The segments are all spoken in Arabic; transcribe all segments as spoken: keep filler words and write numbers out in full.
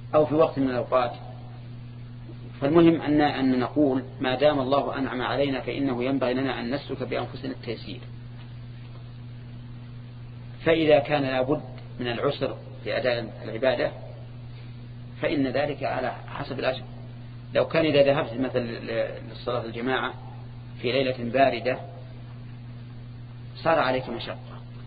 أو في وقت من الأوقات. فالمهم أن أن نقول ما دام الله أنعم علينا فإنه ينبغي لنا أن نسلك بأنفسنا التيسير. فإذا كان لابد من العسر في أداء العبادة فإن ذلك على حسب الأجر. لو كان إذا ذهبت مثل للصلاة الجماعة في ليلة باردة صار عليك مشقة،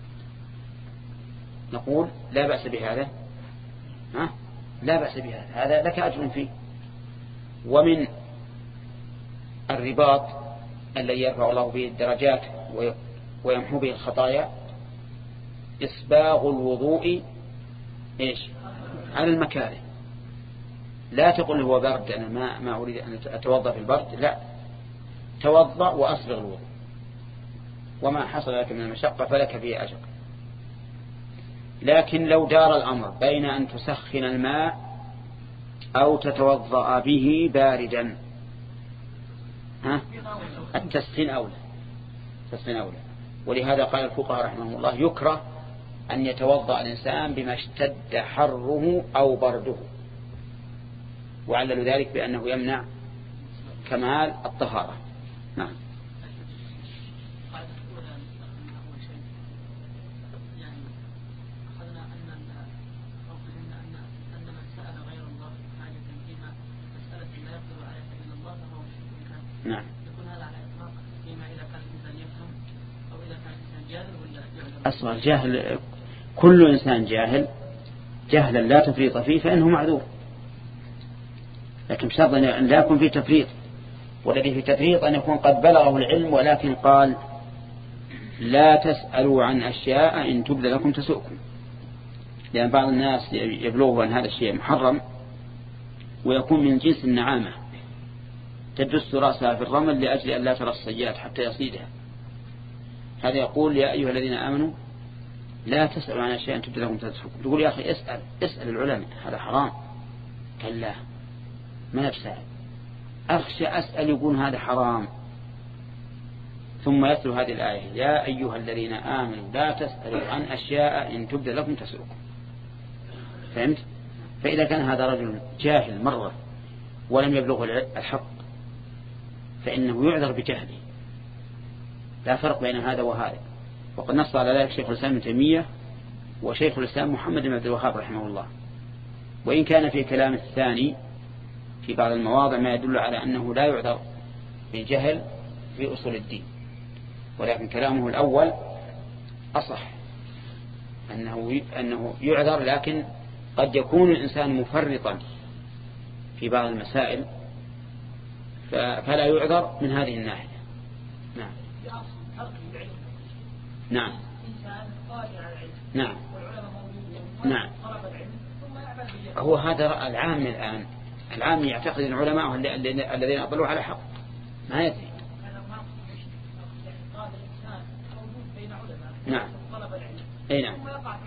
نقول لا بأس بهذا، ها؟ لا بأس بهذا، هذا لك أجر فيه. ومن الرباط الذي يرفع الله به الدرجات ويمحو به الخطايا إسباغ الوضوء إيش على المكاره. لا تقول هو برد أنا ما ما أريد أن أتوضأ في البرد، لا، توضأ وأسبغ الوضوء، وما حصل لك من المشقة فلك فيه أجر. لكن لو دار الأمر بين أن تسخن الماء أو تتوضأ به باردا، ها؟ التسخين أولى، التسخين أولى. ولهذا قال الفقهاء رحمه الله يكره أن يتوضأ الإنسان بما اشتد حره أو برده، وعلل ذلك بأنه يمنع كمال الطهارة. نعم. نعم. أصغر جاهل، كل إنسان جاهل جهلا لا تفريط فيه فإنه معذور، لكن بشرط أن لا يكون فيه تفريط. والذي في تفريط أن يكون قد بلغه العلم ولكن قال لا تسألوا عن أشياء إن تبد لكم تسؤكم، لأن بعض الناس يبلغه أن هذا الشيء محرم ويكون من جنس النعامة تدس رأسها في الرمل لأجل أن لا ترى الصياد حتى يصيدها. هذا يقول يا أيها الذين آمنوا لا تسألوا عن أشياء تبد لكم تسؤكم. تقول يا أخي اسأل اسأل العلماء هذا حرام. قال لا ما نفسه، أخشى أسأل يقول هذا حرام، ثم يتلو هذه الآية يا أيها الذين آمنوا لا تسألوا عن أشياء إن تبد لكم تسؤكم. فهمت؟ فإذا كان هذا رجل جاهل مرة ولم يبلغ الحق فإنه يعذر بجهله، لا فرق بين هذا وهذا. وقد نص على ذلك شيخ الإسلام ابن تيمية وشيخ الإسلام محمد بن عبد الوهاب رحمه الله. وإن كان في كلام الثاني في بعض المواضع ما يدل على أنه لا يعذر بالجهل في أصول الدين، ولكن كلامه الأول أصح، أنه أنه يعذر، لكن قد يكون الإنسان مفرطا في بعض المسائل فلا يعذر من هذه الناحية. نعم. نعم. نعم. نعم. هو هذا العام الآن، العام يعتقد العلماء الذين أضلوا على حق ما يدري. نعم. أي نعم.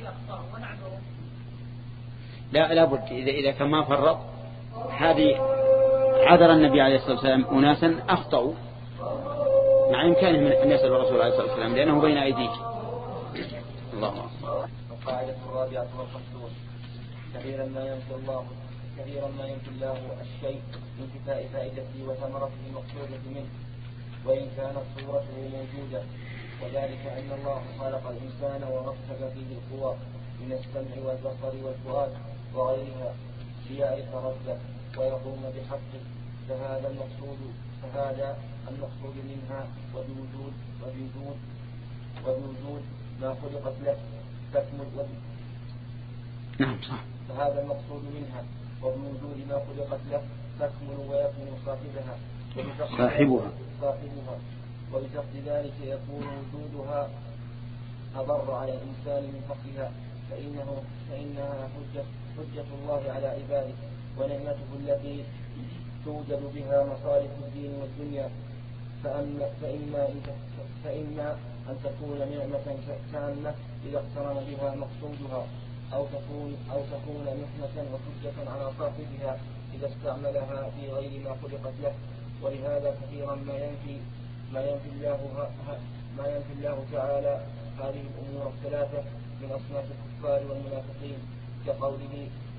لا لا بد إذا إذا كان ما فرط. هذه عذر النبي عليه الصلاة والسلام أناسا أخطأوا مع إمكانه من أن يسأل الرسول عليه الصلاة والسلام لأنه بين أيديك. الله أكبر. القاعدة الرابعة والخمسون كثيرا ما ينفي الله كثيرا ما ينفي الله الشيء من انتفاء فائدته وثمرته المقصودة منه وإن كانت صورته موجودة، وذلك أن الله خلق الإنسان ورتب فيه القوى من السمع والبصر والفؤاد وغيرها ليعرف ربه ويقوم بحقه، فهذا المقصود فهذا المقصود منها وبوجود وبوجود وبوجود ما خلقت له تكمل وب... نعم صح. فهذا المقصود منها وبوجود ما خلقت له تكمل ويكمل صاحبها صاحبها صاحبها وبشرط ذلك يكون وجودها أضر على الإنسان من فقدها، فإنه فإنها حجة حجة الله على عباده ونعمته التي توجد بها مصالح الدين والدنيا، فأما فإما, فإما أن تكون نعمة تامة إذا اقترن بها مقصودها، أو تكون أو تكون محنة وحجة على صاحبها إذا استعملها في غير ما خلقت له. ولهذا كثيرا ما ينفي ما ينفي الله ما ينفي الله تعالى هذه الأمور الثلاثة من أصناف الكفار والمنافقين، كقوله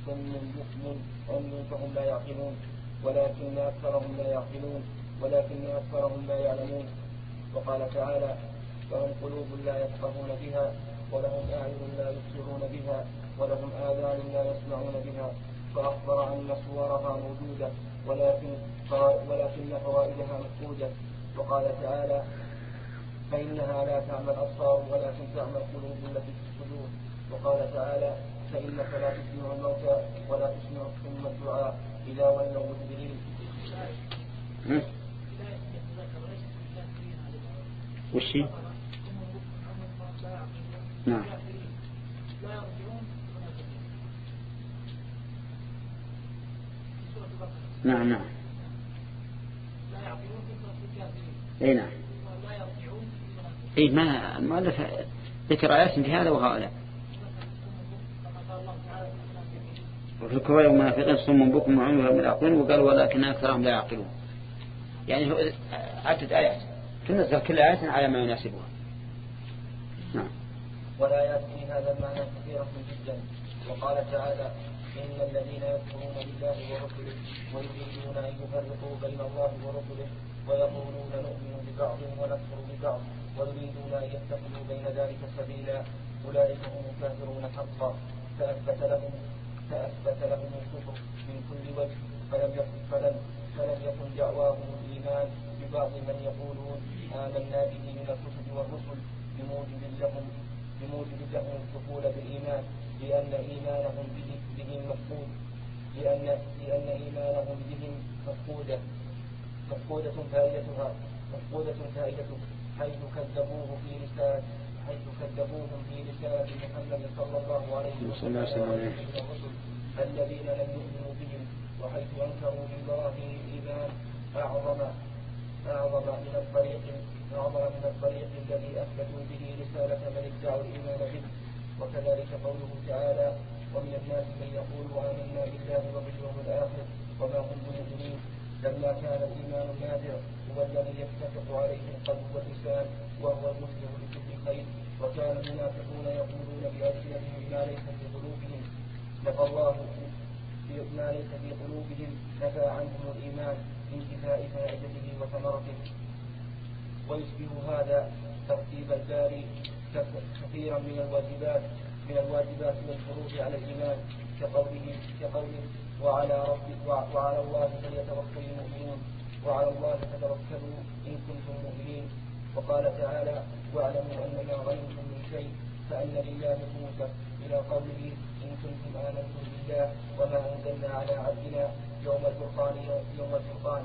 صم بكم عمي فهم لا يعقلون ولكن أكثرهم لا يعقلون ولكن أكثرهم لا يعلمون. وقال تعالى لهم قلوب لا يفقهون بها ولهم أعين لا يبصرون بها ولهم آذان لا يسمعون بها، فأخبر أن صورها موجودة ولكن ولكن فوائدها مفقودة. وقال تعالى فإنها لا تعمى الأبصار ولكن تعمى القلوب التي في الصدور. وقال تعالى فإنك لا تسمع الموتى ولا تسمع ثم الدعاء إذا ولوا مدبرين. وشي؟ نعم نعم نعم اي نعم اي ما المؤلف ذكر آيات في هذا وهؤلاء. وفي الكفار والمنافقين صم بكم وعمي فهم لا يعقلون وقال ولكن أكثرهم لا يعقلون. يعني عدة آيات تنزل كل آية على ما يناسبها. نعم. والآيات في هذا المعنى كثيرة جدا. وقال تعالى إن الذين يكفرون بالله ورسله ويريدون أن يفرقوا بين الله ورسله ويقولون نؤمن ببعض ونكفر ببعض ويريدون أن يتخذوا بين ذلك سبيلا أولئك هم الكافرون حقا. فأثبت لهم فأثبت لهم الكفر من كل وجه فلم يكن فلم فلم يكن دعواهم الإيمان ببعض من يقولون آمنا به من الكتب والرسل بموجب لهم بموجب لهم الدخول بالإيمان لأن إيمانهم بهم مفقود لأن لأن إيمانهم بهم مفقودة مفقودة فائدتها مفقودة فائدته حيث كذبوه في رسالة حيث كذبوهم في رسالة محمد صلى الله عليه وسلم الرسل الذين لم يؤمنوا بهم وحيث أنكروا من براهين الإيمان أعظم أعظم من الطريق أعظم من الطريق الذي أثبتوا به رسالة من ادعوا الإيمان به. وكذلك قوله تعالى ومن الناس من يقول آمنا بالله وباليوم الآخر وما هم بمؤمنين لما كان الإيمان النادر هو الذي يتفق عليه القلب واللسان وهو المسلم لكل خير. وكان المنافقون يقولون بألسنتهم ما ليس في قلوبهم نفى الله ما ليس في قلوبهم نفى عنهم الإيمان انتفاء فائدته وثمرته. ويشبه هذا ترتيب الباري كثيرا من الواجبات من الواجبات والفروض على الإيمان كقوله كقوله وعلى ربك وعلى الله فليتوكل المؤمنون وعلى الله فتوكلوا إن كنتم مؤمنين. وقال تعالى واعلموا أن ما غنمتم من شيء فأن لله خمسه إلى قوله إن كنتم آمنتم بالله وما أنزلنا على عبدنا يوم الفرقان يوم الفرقان.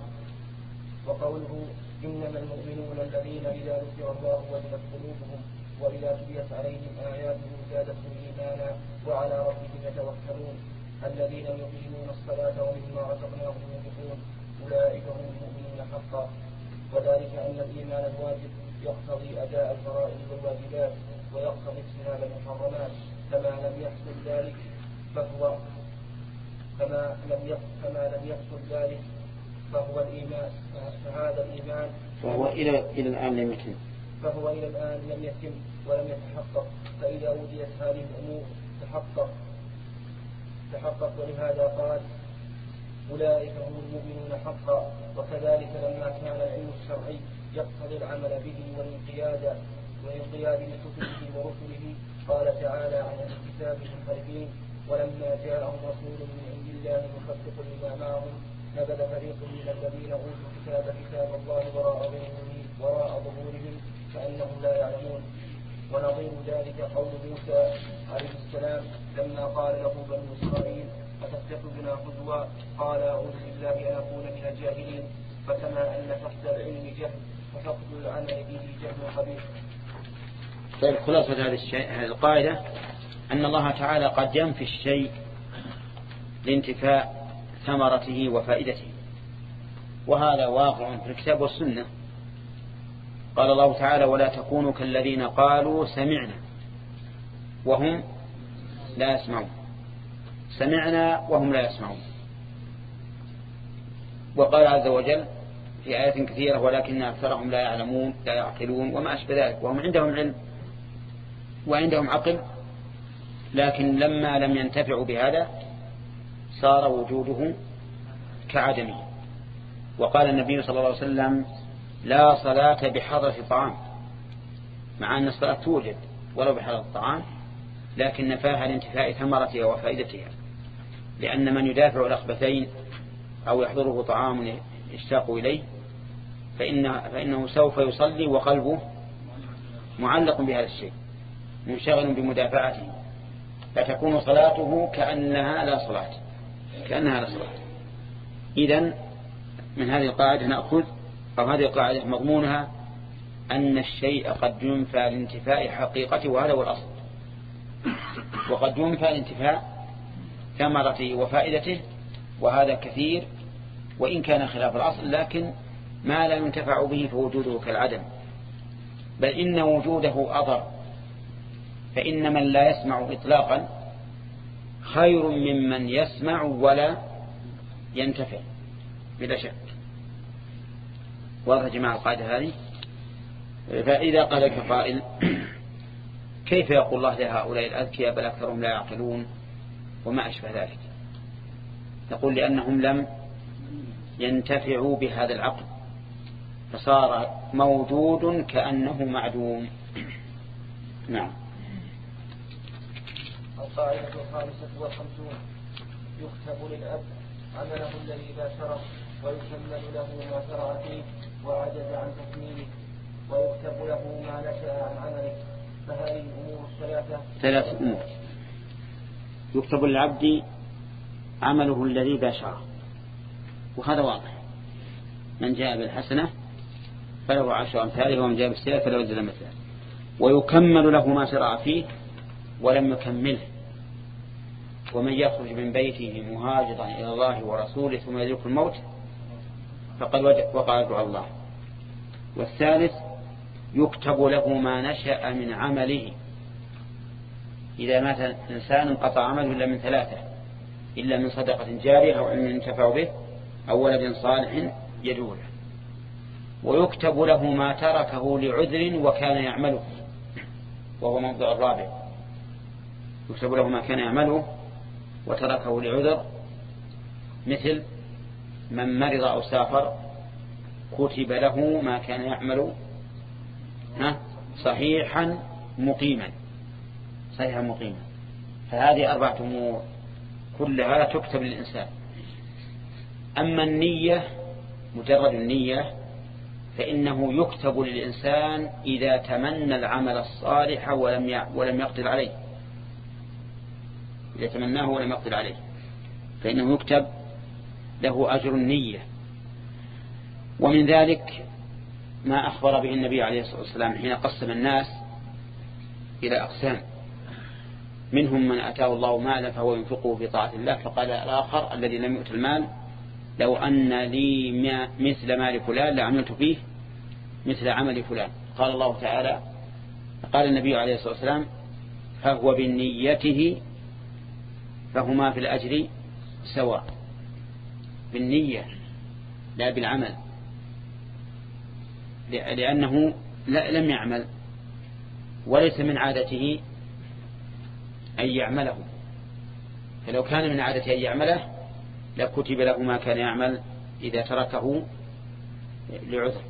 وقوله إنما المؤمنون الذين إذا ذكر الله وجلت قلوبهم وإذا تليت عليهم آياته زادتهم إيمانا وعلى ربهم يتوكلون الذين يقيمون الصلاة ومما رزقناهم ينفقون أولئك هم المؤمنون حقا. وذلك أن الإيمان الواجب يقتضي أداء الفرائض والواجبات ويقتضي اجتناب المحرمات فما لم يحصل ذلك فهو كما لم يحصل كما لم يحصل ذلك فهو الإيمان فهذا الإيمان فهو إلى إلى الآن لم يتم فهو إلى الآن لم يتم ولم يتحقق. فإذا وجدت هذه الأمور تحقق تحقق ولهذا قال أولئك هم المؤمنون حقا. وكذلك لما كان العلم الشرعي يقتضي العمل به والانقياد والانقياد لكتبه ورسله قال تعالى عن الكتاب المنفردين ولما جاءهم رسول من عند الله مصدق لما معهم نبذ فريق من الذين أوتوا الكتاب كتاب الله وراء وراء ظهورهم كأنهم لا يعلمون. ونظير ذلك قول موسى عليه السلام لما قال له بنو إسرائيل أتتخذنا هزوا قال أعوذ بالله أن أكون من الجاهلين. فكما أن فقد العلم جهل ففقد العمل به جهل قبيح. طيب خلاصة هذه الشيء هذه القاعدة أن الله تعالى قد ينفي الشيء لانتفاء ثمرته وفائدته وهذا واقع في الكتاب والسنة. قال الله تعالى ولا تكونوا كالذين قالوا سمعنا وهم لا يسمعون سمعنا وهم لا يسمعون. وقال عز وجل في آيات كثيرة ولكن أكثرهم لا يعلمون لا يعقلون وما أشبه ذلك وهم عندهم علم وعندهم عقل لكن لما لم ينتفعوا بهذا صار وجوده كعدمه. وقال النبي صلى الله عليه وسلم لا صلاة بحضرة طعام، مع أن الصلاة توجد ولو بحضرة الطعام، لكن نفاها لانتفاء ثمرتها وفائدتها، لأن من يدافع الأخبثين أو يحضره طعام يشتاق إليه فإنه, فإنه سوف يصلي وقلبه معلق بهذا الشيء منشغل بمدافعته، فتكون صلاته كأنها لا صلاة كأنها لا صلاة. إذن من هذه القاعدة نأخذ أو هذه القاعدة مضمونها أن الشيء قد ينفى لانتفاء حقيقته، وهذا هو الأصل، وقد ينفى لانتفاء ثمرته وفائدته، وهذا كثير وإن كان خلاف الأصل، لكن ما لا ينتفع به فوجوده كالعدم، بل إن وجوده أضر، فإن من لا يسمع إطلاقا خير ممن يسمع ولا ينتفع بلا شك. واضح جماعة القاعدة هذه؟ فإذا قال لك قائل كيف يقول الله لهؤلاء الأذكياء بل أكثرهم لا يعقلون وما أشبه ذلك؟ نقول لأنهم لم ينتفعوا بهذا العقل، فصار موجود كأنه معدوم. نعم. القاعدة الخامسة والخمسون: يكتب للأب عمله الذي باشره ويكمل له ما شرع فيه وعجز عن تكميله، ويكتب له ما نشأ عن عمله. فهذه الأمور الثلاثة ثلاث أمور: يكتب للعبد عمله الذي باشره، وهذا واضح، من جاء بالحسنة فله عشر أمثالها ومن جاء بالسيئة فله زل مثلها. ويكمل له ما شرع فيه ولم يكمله: ومن يخرج من بيته مهاجرا إلى الله ورسوله ثم يدرك الموت فقد وقع أجر الله. والثالث: يكتب له ما نشأ من عمله، إذا مات إنسان انقطع عمله إلا من ثلاثة: إلا من صدقة جارية أو علم ينتفع به أو ولد صالح يدعو له. ويكتب له ما تركه لعذر وكان يعمله، وهو موضع الرابع: يكتب له ما كان يعمله وتركه لعذر، مثل من مرض أو سافر كتب له ما كان يعمل صحيحا مقيما صحيحا مقيما. فهذه أربعة أمور كلها تكتب للإنسان. أما النية، مجرد النية، فإنه يكتب للإنسان إذا تمنى العمل الصالح ولم ولم يقدر عليه، إذا تمناه ولم يقدر عليه فإنه يكتب له أجر النية. ومن ذلك ما أخبر به النبي عليه الصلاة والسلام حين قسم الناس إلى أقسام: منهم من أتاه الله مالا فهو ينفقه في طاعة الله، فقال الآخر الذي لم يؤت المال لو أن لي مثل مال فلان لعملت فيه مثل عمل فلان. قال الله تعالى، قال النبي عليه الصلاة والسلام: فهو بالنيته فهما في الأجر سواء. بالنية لا بالعمل، لأنه لم يعمل وليس من عادته أن يعمله، فلو كان من عادته أن يعمله لكتب له ما كان يعمل إذا تركه لعذر.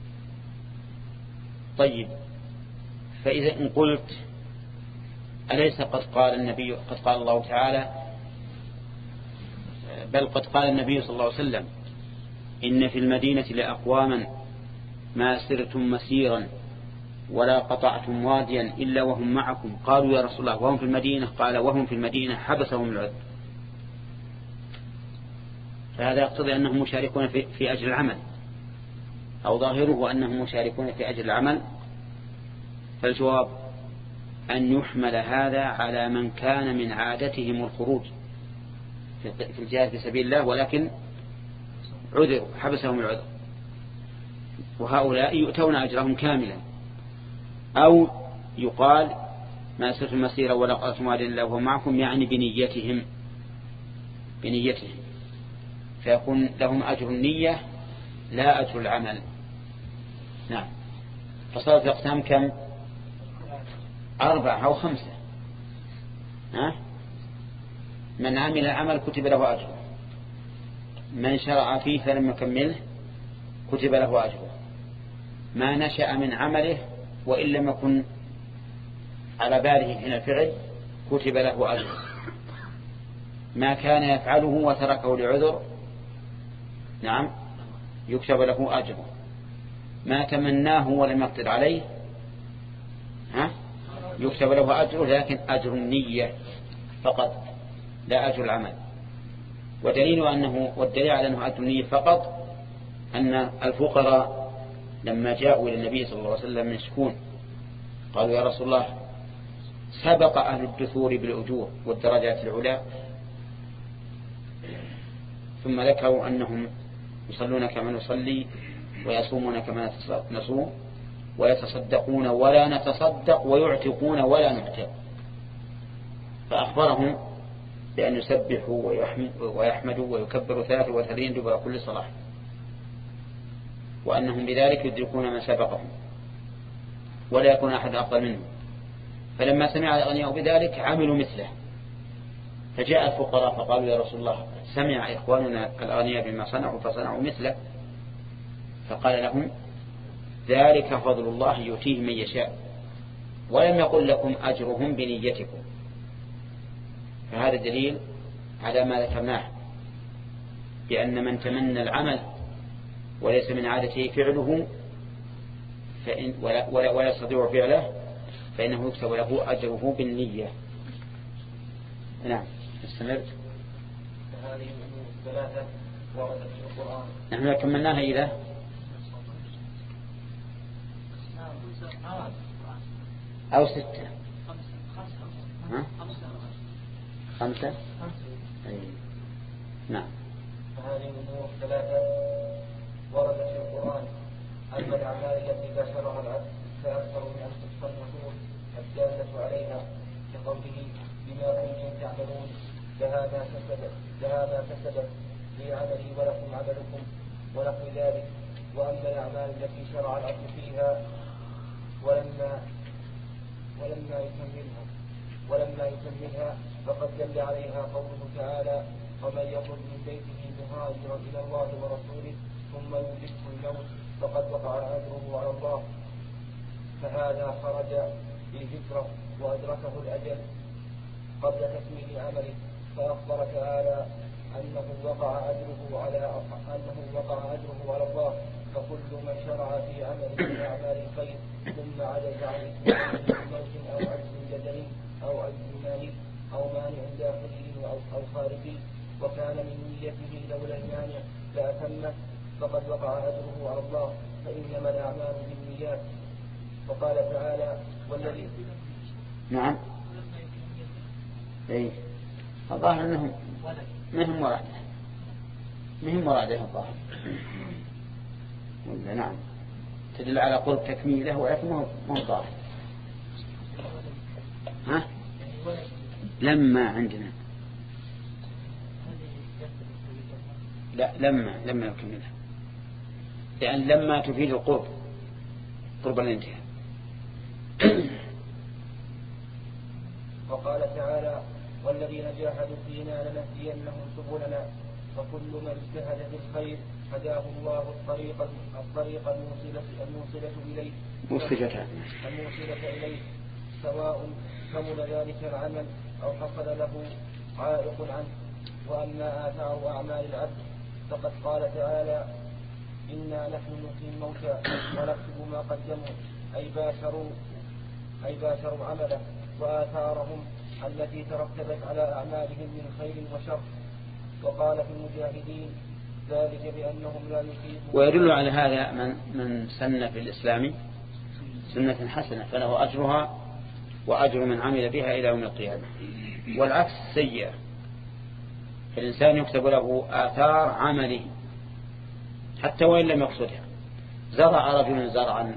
طيب، فإذا إن قلت أليس قد قال النبي قد قال الله تعالى بل قد قال النبي صلى الله عليه وسلم: إن في المدينة لأقواما ما سرتم مسيرا ولا قطعتم واديا إلا وهم معكم. قالوا يا رسول الله وهم في المدينة؟ قال وهم في المدينة حبسهم العذر. فهذا يقتضي أنهم مشاركون في, في أجر العمل، أو ظاهره أنهم مشاركون في أجر العمل. فالجواب أن يحمل هذا على من كان من عادتهم الخروج في الجهاد في سبيل الله ولكن عذر حبسهم العذر، وهؤلاء يؤتون أجرهم كاملا. أو يقال ما سرتم المسيرة ولا قطعتم واديا إلا وهم معكم، يعني بنيتهم بنيتهم فيكون لهم أجر النية لا أجر العمل. نعم. فصارت الأقسام كم؟ أربعة أو خمسة. ها؟ من عمل العمل كتب له أجره، من شرع فيه فلم يكمله كتب له أجره، ما نشأ من عمله وإن لم يكن على باله حين الفعل كتب له أجره، ما كان يفعله وتركه لعذر نعم يكتب له أجره، ما تمناه ولم يقدر عليه ها يكتب له أجره، لكن أجر النية فقط لا أجر العمل. ودليل أنه والدليل على أنه أجر النية فقط أن الفقراء لما جاءوا إلى النبي صلى الله عليه وسلم يشكون قالوا يا رسول الله سبق أهل الدثور بالأجور والدرجات العلى، ثم ذكروا أنهم يصلون كما نصلي ويصومون كما نصوم ويتصدقون ولا نتصدق ويعتقون ولا نعتق، فأخبرهم بأن يسبحوا ويحمدوا ويكبروا ثلاث وثلاثين دبر كل صلاة، وأنهم بذلك يدركون من سبقهم ولا يكون أحد أفضل منهم. فلما سمع الأغنياء بذلك عملوا مثله، فجاء الفقراء فقالوا يا رسول الله سمع إخواننا الأغنياء بما صنعوا فصنعوا مثله، فقال لهم ذلك فضل الله يؤتيه من يشاء ولم يقل لكم أجرهم بنيتكم. فهذا دليل على ما ذكرناه بأن من تمنى العمل وليس من عادته فعله فإن ولا, ولا, ولا يستطيع فعله فإنه يكتب له أجره بالنية. نعم استمر. هذه الثلاثة وردت في القرآن. نحن كملناها إلى أو ستة ها؟ خمسة أي. نعم. فهذه الأمور الثلاثة وردت في القرآن. أما الأعمال التي باشرها العبد فأكثر من أن تحصى النصوص الدالة عليها كقوله بما كنتم تعملون لهذا كسبت لهذا كسبت لي عملي ولكم عملكم ونحو ذلك. وأما الأعمال التي شرع العبد فيها ولما ولما يكملها ولما يكملها فقد دل عليها قوله تعالى ومن يخرج من بيته مهاجرا إلى الله ورسوله ثم يدركه الموت فقد وقع أجره على الله، فهذا خرج بالهجرة وأدركه الأجل قبل تكميل عمله. فأخبر تعالى أنه وقع أجره على أنه وقع أجره على الله. فكل من شرع في عمل من أعمال الخير ثم عجز عن إتمامه بموت أو عجز بدني أو عجز مالي أو مانع داخلي أو خارجي وكان من نيته لولا المانع لأتمه فقد وقع أجره على الله، فإنما الأعمال بالنيات. وقال تعالى والذي نعم اي الظاهر انهم منهم مراده منهم مراده الظاهر ولا نعم تدل على قرب تكميله ولكن ما هو ظاهر. ها لما عندنا لا لما لما يكملها لأن لما تفيد القرب قرب الانتهاء. وقال تعالى والذين جاهدوا فينا لنهدينهم سبلنا وكل من اجتهد في الخير هداه الله الطريق الطريق الموصلة الموصلة إليه الموصلة إليه سواء كمل ذلك العمل أو حصل له عائق عنه. وأما آثار أعمال العبد فقد قال تعالى إنا نحن نحيي الموتى ونكتب ما قدموا أي باشروا أي باشروا عمله وآثارهم التي ترتبت على أعمالهم من خير وشر. وقال في المجاهدين ذلك بأنهم لا يفيدون. ويدل على هذا من من سن في الإسلام سنة حسنة فله أجرها وأجر من عمل بها إلى يوم القيامة، والعكس سيئة فالإنسان يكتب له آثار عمله حتى وإن لم يقصدها. زرع رجل زرعا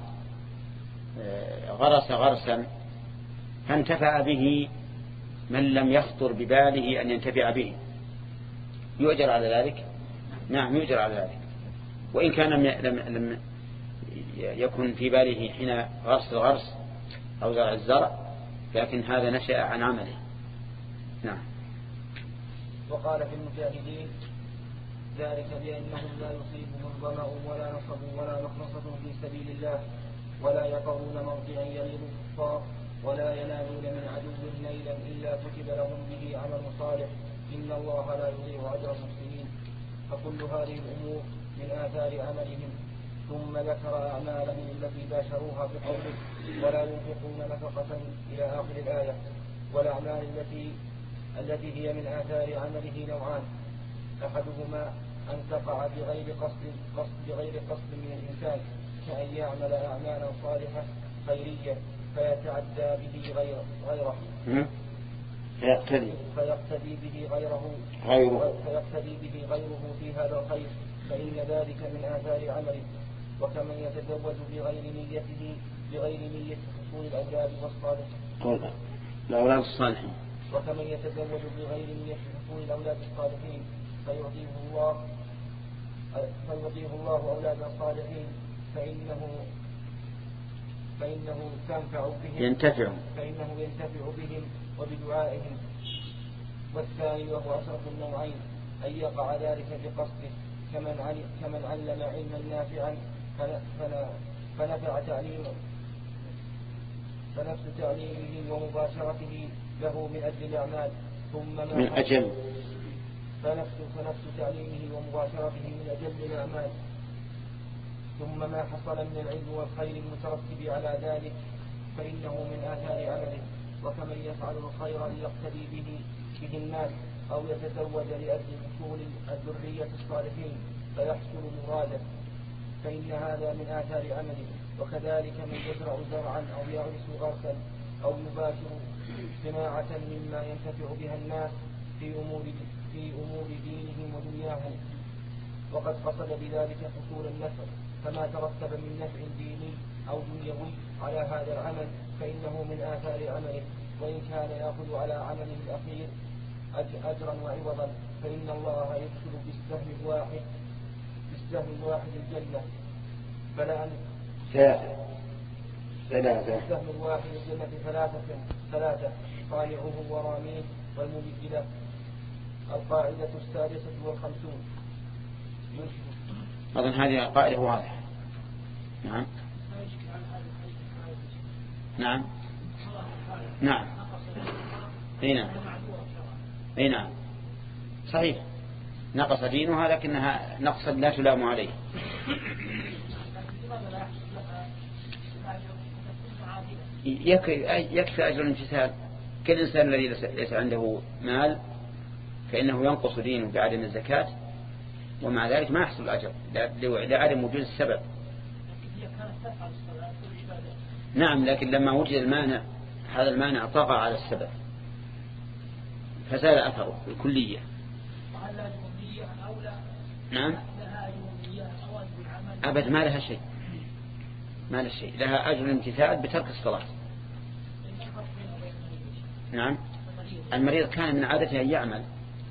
غرس غرسا فانتفع به من لم يخطر بباله أن ينتفع به يؤجر على ذلك. نعم يؤجر على ذلك وإن كان لم, لم يكن في باله حين غرس الغرس أو زرع الزرع، لكن هذا نشأ عن عمله. نعم. وقال في المجاهدين ذلك بأنهم لا يصيبهم ظمأ ولا نصب ولا مخمصة في سبيل الله ولا يطعون موضعا يغيظ الكفار ولا ينالون من عدو نيلا إلا كتب لهم به عمل صالح إن الله لا يضيع أجر المحسنين. فكل هذه الأمور من آثار عملهم. ثم ذكر أعمالهم التي باشروها بقوله ولا ينفقون نفقة إلى آخر الآية. والأعمال التي التي هي من آثار عمله نوعان: أحدهما أن تقع بغير قصد, قصد بغير قصد من الإنسان كأن يعمل أعمالا صالحة خيرية فيتعدى به غيره, غيره فيقتدي فيقتدي به غيره, غيره فيقتدي به غيره في هذا الخير فإن ذلك من آثار عمله. وكمن يتزوج بغير نيته بغير نية حصول الأولاد والصالحين الأولاد الصالحين وكمن يتزوج بغير نية حصول الأولاد الصالحين فيعطيه الله فيعطيه الله أولادا صالحين فإنه فإنه تنفع بهم ينتفع فإنه ينتفع بهم وبدعائهم. والثاني وهو أشرف النوعين أن يقع ذلك بقصده كمن كمن علم علما نافعا فنفع تعليمه فنفس تعليمه ومباشرته له من أجل الأعمال ثم ما من أجل فنفس فنفس تعليمه ومباشرته من أجل الأعمال ثم ما حصل من العلم والخير المترتب على ذلك فإنه من آثار عمله. وكمن يفعل الخير ليقتدي به به الناس أو يتزوج لأجل حصول الذرية الصالحين فيحصل مراده فإن هذا من آثار عمله. وكذلك من يزرع زرعا أو يغرس غرسا أو يباشر صناعة مما ينتفع بها الناس في أمور في أمور دينهم ودنياهم وقد قصد بذلك حصول النفع فما ترتب من نفع ديني أو دنيوي على هذا العمل فإنه من آثار عمله. وإن كان يأخذ على عمله الأخير أجرا وعوضا فإن الله يدخل بالسهم الواحد بالسهم الواحد الجنة فلا أن ثلاثة ثلاثة بالسهم الواحد الجنة ثلاثة ثلاثة طالعه وراميه والمبدلة. القاعدة السادسة والخمسون. أظن هذه قاعدة واضحة. نعم نعم نعم اي نعم اي نعم صحيح نقص دينها لكنها نقصا لا تلام عليه. يكفي أجر الامتثال. كل إنسان الذي ليس عنده مال فإنه ينقص دينه بعدم الزكاة ومع ذلك ما يحصل الأجر لعدم وجود السبب. نعم لكن لما وجد المانع هذا المانع طغى على السبب فزال أثره بالكلية. نعم أبد ما لها شيء ما لها شيء لها أجر الامتثال بترك الصلاة. نعم المريض كان من عادته أن يعمل.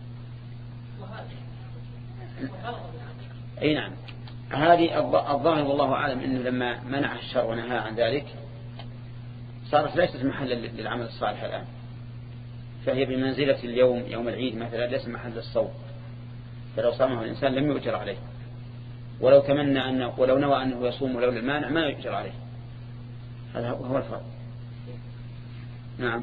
أي نعم هذه الظاهر والله أعلم أنه لما منع الشرع ونهى عن ذلك صارت ليست محلا للعمل الصالح الآن فهي بمنزلة اليوم يوم العيد مثلا ليس محل الصوم فلو صامه الإنسان لم يؤجر عليه ولو تمنى أنه ولو نوى أنه يصوم ولولا المانع ما يؤجر عليه. هذا هو الفرق. نعم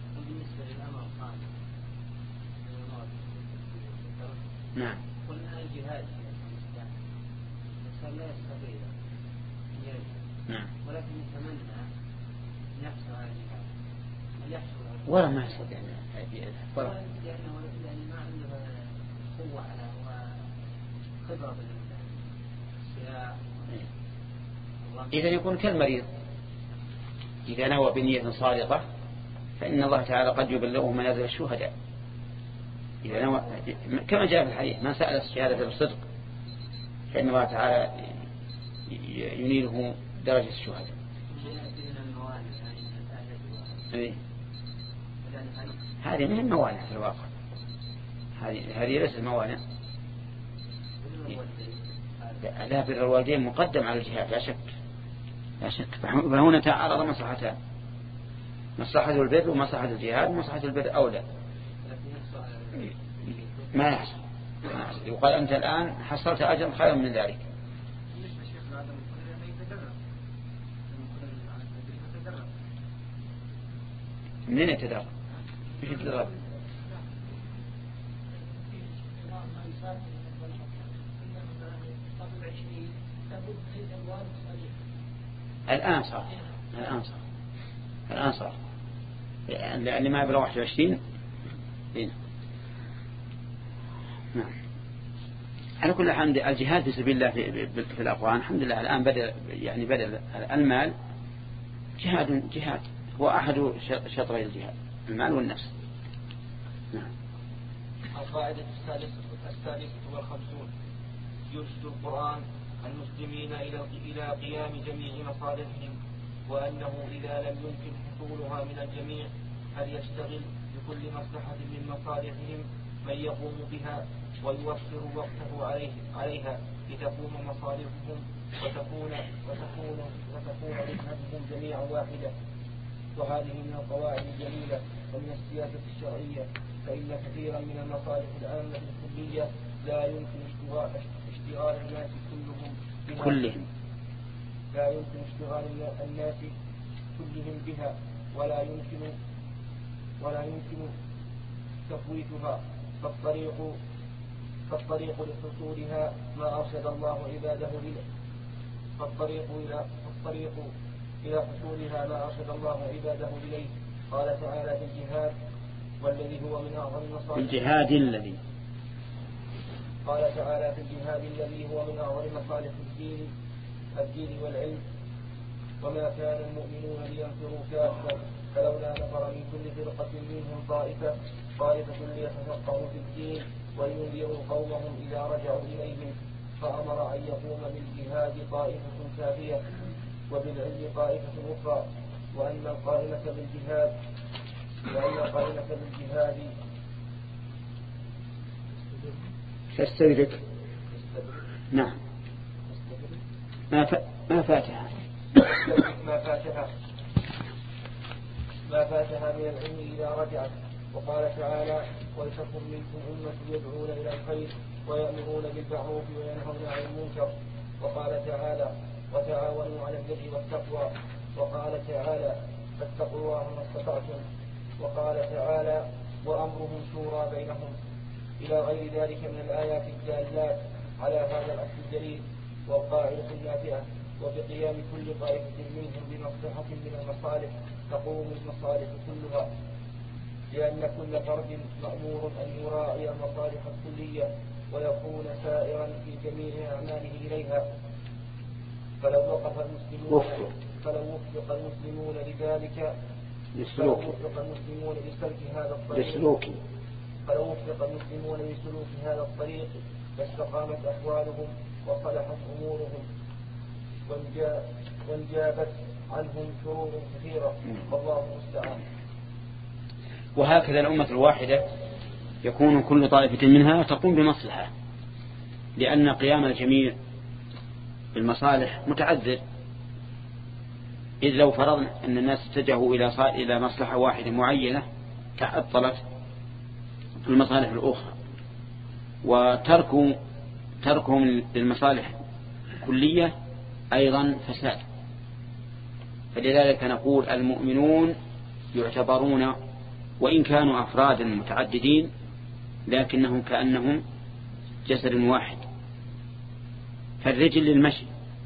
نعم قلنا الجهاد الإنسان لا يستطيع نعم ولكن يتمنى أن يحصل على الجهاد هل يحصل ولا ما يستطيع ولا لأنه ما عنده قوة على وخبرة بالسلاح. إذا يكون كالمريض إذا نوى بنية صادقة فإن الله تعالى قد يبلغه منازل الشهداء إذا نوى كما جاء في الحديث من سأل الشهادة بالصدق فإن الله تعالى ينيله درجة الشهداء. هذه من الموانع في الواقع هذه هذه ليست موانع. لا بر الوالدين مقدم على الجهاد لا شك لا شك فهنا تعارض مصلحتان مصلحة البر ومصلحة الجهاد ومصلحة البر أولى. ما يحصل. يقال أنت الآن حصلت أجر خير من ذلك. منين يتدرب؟ مش يتدرب؟ الآن صار الآن صار الآن صار لأن ما يبلغ واحد وعشرين. نعم. على كل حال الجهاد في سبيل الله في, في الأقوان الحمد لله الآن بدأ يعني بدأ المال جهاد جهاد هو أحد شطري الجهاد المال والنفس. نعم. القاعدة السادسة والخمسون يرشد القرآن المسلمين إلى إلى قيام جميع مصالحهم وأنه إذا لم يمكن حصولها من الجميع فليشتغل بكل مصلحة من مصالحهم من يقوم بها ويوفر وقته عليه عليها لتكون مصالحهم وتكون وتكون وتكون مذهبهم جميعا واحدة. وهذه من القواعد الجليلة ومن السياسة الشرعية، فإن كثيرا من المصالح العامة الكلية لا يمكن اشتغال اشتغال الناس كلهم بها كلهم لا يمكن اشتغال الناس كلهم بها ولا يمكن ولا يمكن تفويتها. فالطريق فالطريق لحصولها ما أرشد الله عباده إليه فالطريق إلى فالطريق إلى حصولها ما أرشد الله عباده إليه. قال تعالى في الجهاد والذي هو من أعظم مصالح الجهاد الذي قال تعالى في الجهاد الذي هو من أعظم مصالح الدين الدين والعلم. وما كان المؤمنون لينفروا كافة فلولا نفر من كل فرقة منهم طائفة طائفة ليتفقهوا في الدين وينذروا قومهم إذا رجعوا إليهم. فأمر أن يقوم بالجهاد طائفة كافية وبالعلم طائفة أخرى وأن القائمة بالجهاد وأن القائمة بالجهاد تستدرك. نعم. ما ف... ما فاتها ما فاتها ما فاتها من العلم إذا رجعت. وقال تعالى ولتكن منكم أمة يدعون إلى الخير ويأمرون بالمعروف وينهون عن المنكر. وقال تعالى وتعاونوا على البر والتقوى. وقال تعالى فاتقوا الله ما استطعتم. وقال تعالى وأمرهم شورى بينهم إلى غير ذلك من الآيات الدالات على هذا الأصل الجليل والقاعدة النافعة. وبقيام كل طائفة منهم بمصلحة من المصالح تقوم المصالح كلها، لأن كل فرد مأمور أن يراعي المصالح الكلية ويكون سائرا في جميع أعماله إليها. فلو وقف المسلمون فلو وفق المسلمون لذلك فلو وفق المسلمون لسلك هذا الطريق فلو وفق المسلمون لسلوك هذا الطريق لاستقامت أحوالهم وصلحت أمورهم وانجابت عنهم شرور كثيرة والله المستعان. وهكذا الأمة الواحدة يكون كل طائفة منها تقوم بمصلحة، لأن قيام الجميع بالمصالح متعذر. إذ لو فرضنا أن الناس اتجهوا إلى إلى مصلحة واحدة معينة تعطلت المصالح الأخرى، وتركوا تركهم للمصالح كلية أيضا فساد. فلذلك نقول المؤمنون يعتبرون وإن كانوا أفرادا متعددين لكنهم كأنهم جسد واحد. فالرجل للمشي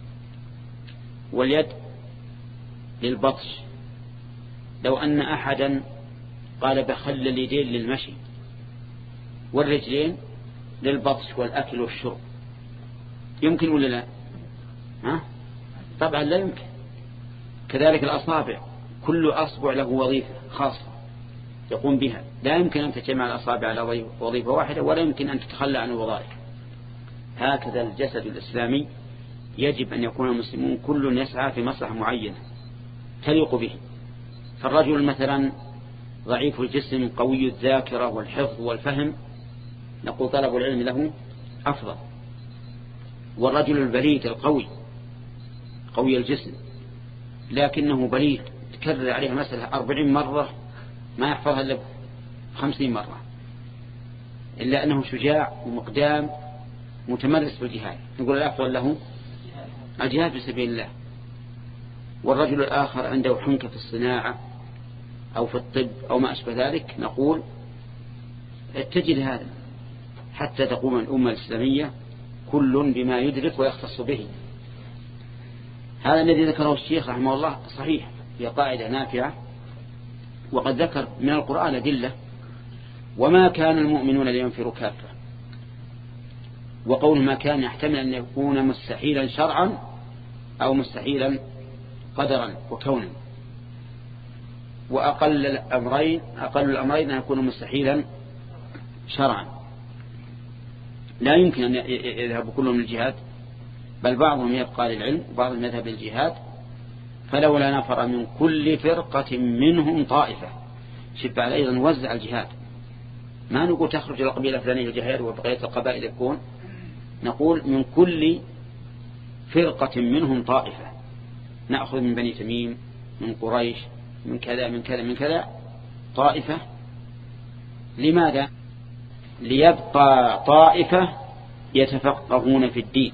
واليد للبطش. لو أن أحدا قال بخل اليدين للمشي والرجلين للبطش والأكل والشرب يمكن ولا لا؟ ها؟ طبعا لا يمكن. كذلك الأصابع كل أصبع له وظيفة خاصة يقوم بها، لا يمكن أن تجمع الأصابع على وظيفة واحدة ولا يمكن أن تتخلى عن الوظائف. هكذا الجسد الإسلامي يجب أن يكون المسلمون كل يسعى في مصلحة معينة تليق به. فالرجل مثلا ضعيف الجسم قوي الذاكرة والحفظ والفهم نقول طلب العلم له أفضل. والرجل البليد القوي قوي الجسم لكنه بليد تكرر عليه مسألة أربعين مرة ما يحفظها إلا خمسين مرة إلا أنه شجاع ومقدام متمرس بالجهاد، نقول الأفضل له الجهاد في سبيل الله. والرجل الآخر عنده حنكة في الصناعة أو في الطب أو ما أشبه ذلك، نقول اتجه لهذا حتى تقوم الأمة الإسلامية كل بما يدرك ويختص به. هذا الذي ذكره الشيخ رحمه الله صحيح، هي قاعدة نافعة، وقد ذكر من القرآن أدلة: وما كان المؤمنون لينفروا كافة. وقول ما كان يحتمل أن يكون مستحيلا شرعا أو مستحيلا قدرا وكونا، وأقل الأمرين أقل الأمرين أن يكون مستحيلا شرعا. لا يمكن أن يذهب كلهم للجهاد، بل بعضهم يبقى للعلم وبعضهم يذهب للجهاد. فلولا نفر من كل فرقة منهم طائفة. شف على أيضا وزع الجهاد، ما نقول تخرج القبيلة الفلانية الجهاد وبقية القبائل يكون، نقول من كل فرقة منهم طائفة، نأخذ من بني تميم، من قريش، من كذا من كذا من كذا طائفة. لماذا؟ ليبقى طائفة يتفقهون في الدين،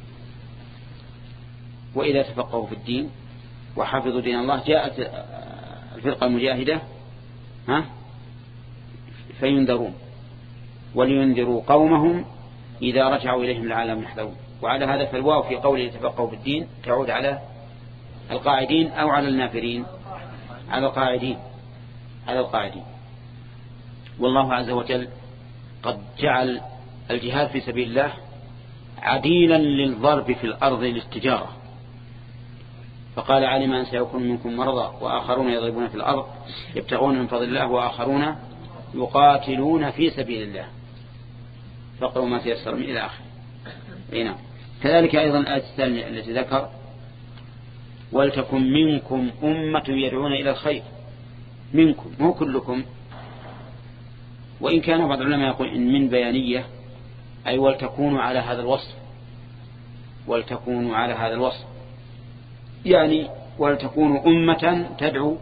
وإذا تفقهوا في الدين وحفظوا دين الله جاءت الفرقة المجاهدة ها فينذرون ولينذروا قومهم إذا رجعوا إليهم لعلهم يحذرون. وعلى هذا فالواو في قوله يتفقهوا في الدين تعود على القاعدين أو على النافرين؟ على القاعدين على القاعدين. والله عز وجل قد جعل الجهاد في سبيل الله عديلا للضرب في الأرض للتجارة، فقال: علم أن سيكون منكم مرضى وآخرون يضربون في الأرض يبتغون من فضل الله وآخرون يقاتلون في سبيل الله فقروا ما تيسر من إلى آخر. نعم. كذلك أيضا الآية الثانية التي ذكر: ولتكن منكم أمة يدعون إلى الخير. منكم، مو كلكم، وإن كان بعض العلماء يقول إن من بيانية، أي ولتكونوا على هذا الوصف، ولتكونوا على هذا الوصف، يعني ولتكونوا أمة تدعو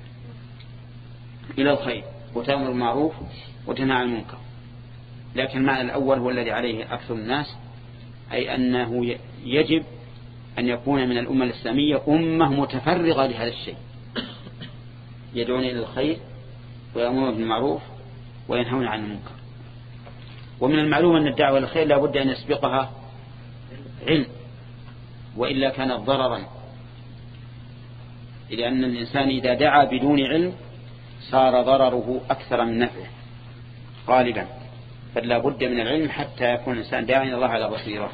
إلى الخير وتأمر بالمعروف وتنهى عن المنكر. لكن المعنى الأول هو الذي عليه أكثر الناس، أي أنه يجب أن يكون من الأمة الإسلامية أمة متفرغة لهذا الشيء، يدعون إلى الخير ويأمرون بالمعروف وينهون عن المنكر. ومن المعلوم أن الدعوة إلى الخير لا بد أن يسبقها علم، وإلا كانت ضررا، لأن الإنسان إذا دعا بدون علم صار ضرره أكثر من نفعه غالبا، فلا بد من العلم حتى يكون الإنسان داعيا إلى الله على بصيرة.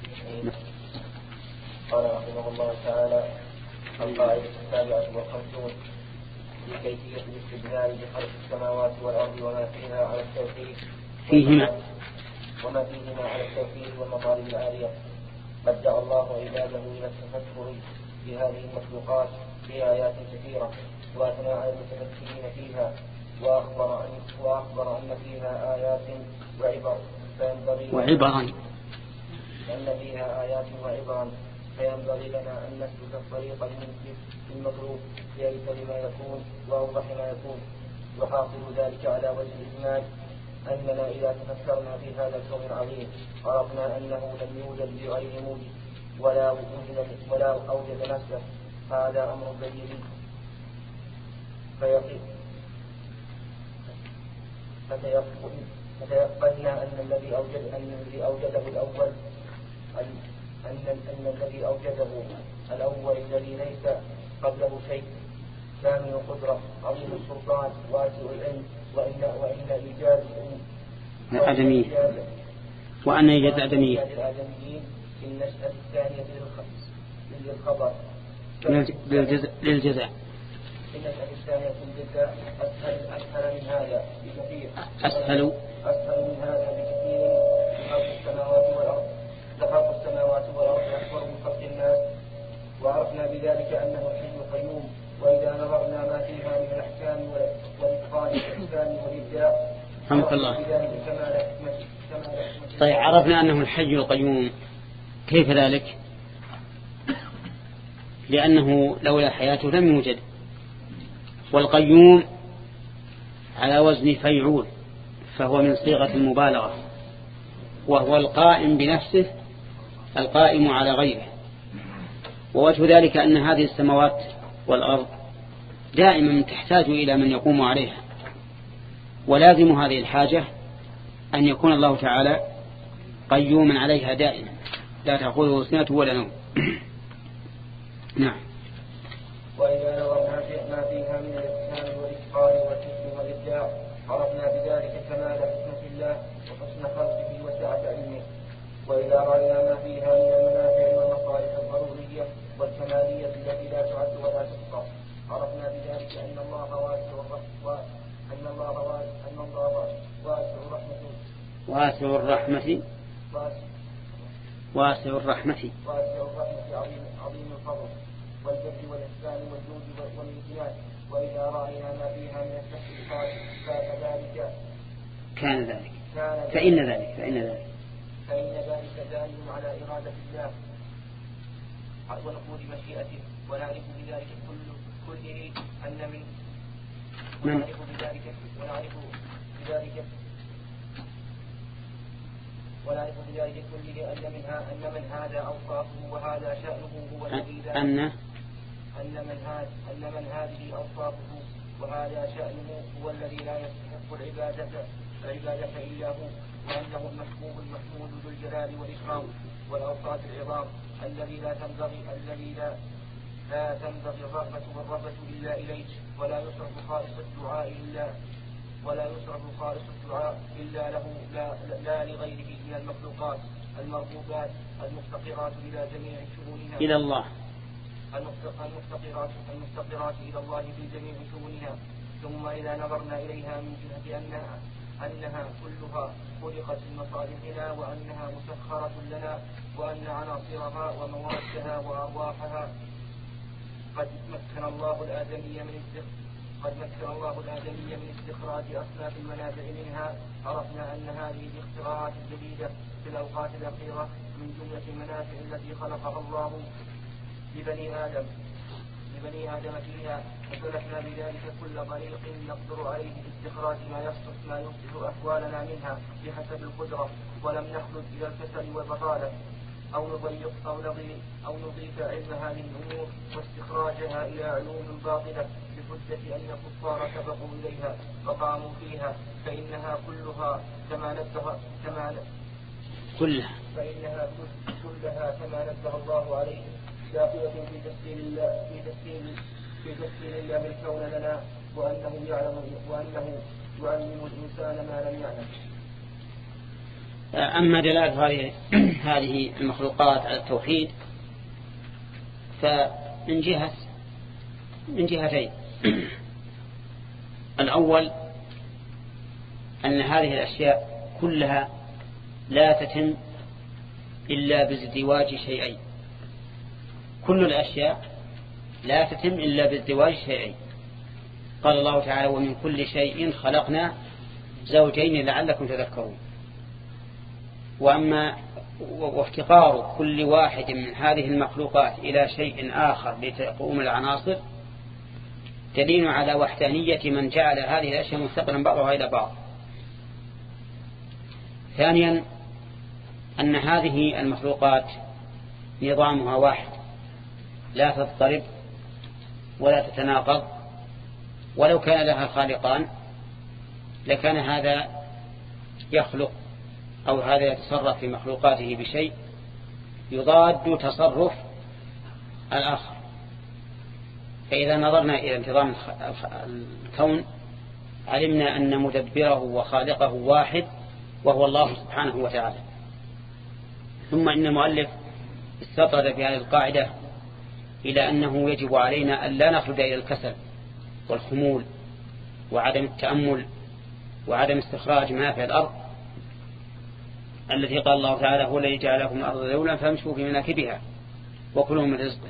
قال رحمه الله تعالى: القاعدة السابعة والخمسون في كيفية الاستدلال بخلق السماوات والأرض وما فيها على التوحيد فيهما وما فيهما على التوحيد والمطالب العالية. قد دعا الله عباده إلى التفكر في هذه المخلوقات في آيات كثيرة، وأثنى على المتفكرين فيها، وأخبر أن وأخبر أن فيها آيات وعبر فينبغي وعبرا أن فيها آيات وعبرا فينبغي لنا أن نسلك الطريق المطلوب بأيسر ما يكون وأوضح ما يكون. وحاصل ذلك على وجه الإجمال أننا إذا تفكرنا في هذا الكون العظيم عرفنا أنه لم يوجد بغير موجد ولا وجود ولا أوجد نفسه. هذا أمر بديهي فيقين فتيقنا أن الذي أوجد أن الذي أوجده الأول أن أن الذي أوجده الأول الذي ليس قبله شيء كامل القدرة عظيم السلطان واسع العلم، وإن وإن إيجاد الآدميين وأن إيجاد الآدميين في النشأة الثانية للخبر للجزاء في النشأة الثانية للجزاء أسهل أسهل من هذا بكثير أسهل أسهل من هذا بكثير في خلق السماوات والأرض. فخلق السماوات والأرض أكبر من خلق الناس، وعرفنا بذلك أنه الحي القيوم. وإذا نظرنا ما فيها من الأحكام والإتقان والإحسان والإبداع رحمك الله. بذلك كمال حكمته. طيب، عرفنا أنه الحي القيوم، كيف ذلك؟ لأنه لولا حياته لم يوجد، والقيوم على وزن فيعول، فهو من صيغة المبالغة، وهو القائم بنفسه القائم على غيره. ووجه ذلك أن هذه السماوات والأرض دائما تحتاج إلى من يقوم عليها، ولازم هذه الحاجة أن يكون الله تعالى قيوما عليها دائما لا تأخذه سنة ولا نوم. نعم. وإذا نظرنا ما فيها من الإسلام والإتقان والحكم والإبداع عرفنا بذلك كمال حكمة الله وحسن خلقه وسعة علمه. وإذا رأينا ما فيها من المنافع والمصالح الضرورية والكمالية التي لا تعد ولا تحصى عرفنا بذلك أن الله واسع الرحمة أن الله واسع أن الله واسع الرحمة واسع الرحمة واسع الرحمة واسع الرحمة عظيم عظيم الفضل والبر والإحسان والجود والامتنان. وإذا رأينا ما فيها من الاستحقاق فكذلك كان ذلك كان فإن ذلك فإن ذلك فإن ذلك دال على إرادة الله ونفوذ مشيئته. ونعرف بذلك كل كله أن من ونعرف بذلك ونعرف بذلك ونعرف بذلك كله أن منها أن من هذا أوصافه وهذا شأنه هو الذي لا أن أن من هذا أن من هذه أوصافه وهذا شأنه هو الذي لا يستحق العبادة العبادة إلا هو، وأنه المحبوب المحمود ذو الجلال والإكرام والأوصاف العظام الذي لا تنبغي الذي لا لا تنبغي الرغبة والرغبة إلا إليه، ولا يصرف خالص الدعاء إلا ولا يصرف خالص الدعاء إلا له لا, لا لغيره من المخلوقات المرغوبات المفتقرات إلى جميع شؤونها إلى الله المفتقرات المفتقرات إلى الله في جميع شؤونها. ثم إذا نظرنا إليها من جهة أنها أنها كلها خلقت لمصالحنا وأنها مسخرة لنا وأن عناصرها وموادها وأرواحها قد مكن الله الآدمي من قد مكن الله الآدمي من استخراج أصناف المنافع منها. عرفنا أن هذه الاختراعات الجديدة في الأوقات الأخيرة من جملة المنافع التي خلقها الله لبني آدم لبني آدم فيها، وسلكنا بذلك كل طريق نقدر عليه باستخراج ما يصلح ما يصلح أحوالنا منها بحسب القدرة، ولم نخلد إلى الكسل والبطالة أو نضيق أو نضيف أو نضيف علم هذه الأمور واستخراجها إلى علوم باطلة بحجة أن الكفار سبقوا إليها وقاموا فيها، فإنها كلها كما نبه كما كلها فإنها كلها كما نبه الله عليه داخلة في تسخير الله في تسخير في تسخير الله الكون لنا، وأنه يعلم وأنه يعلم الإنسان ما لم يعلم. أما دلالة هذه هذه المخلوقات على التوحيد فمن جهة من جهتين. الأول أن هذه الأشياء كلها لا تتم إلا بازدواج شيئين. كل الأشياء لا تتم إلا بازدواج شيئين. قال الله تعالى: ومن كل شيء خلقنا زوجين لعلكم تذكرون. وأما وافتقار كل واحد من هذه المخلوقات إلى شيء آخر لتقوم العناصر دليل على وحدانية من جعل هذه الأشياء مستقلا بعضها إلى بعض. ثانيا أن هذه المخلوقات نظامها واحد لا تضطرب ولا تتناقض، ولو كان لها خالقان لكان هذا يخلق أو هذا يتصرف في مخلوقاته بشيء يضاد تصرف الآخر. فإذا نظرنا إلى انتظام الكون علمنا أن مدبره وخالقه واحد وهو الله سبحانه وتعالى. ثم إن المؤلف استطرد في هذه القاعدة إلى أنه يجب علينا أن لا نخلد إلى الكسل والخمول وعدم التأمل وعدم استخراج ما في الأرض التي قال الله تعالى: هو الذي جعل لكم الأرض ذلولا فامشوا في مناكبها وكلوا من رزقه.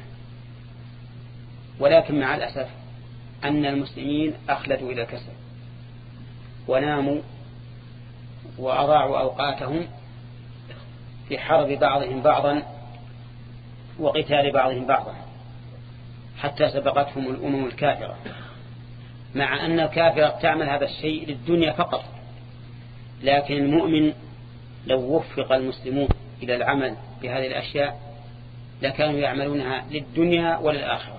ولكن مع الأسف أن المسلمين أخلدوا إلى الكسل وناموا وأضاعوا أوقاتهم في حرب بعضهم بعضا وقتال بعضهم بعضا حتى سبقتهم الأمم الكافرة، مع أن الكافرة تعمل هذا الشيء للدنيا فقط، لكن المؤمن لو وفق المسلمون إلى العمل بهذه الأشياء لكانوا يعملونها للدنيا وللآخرة.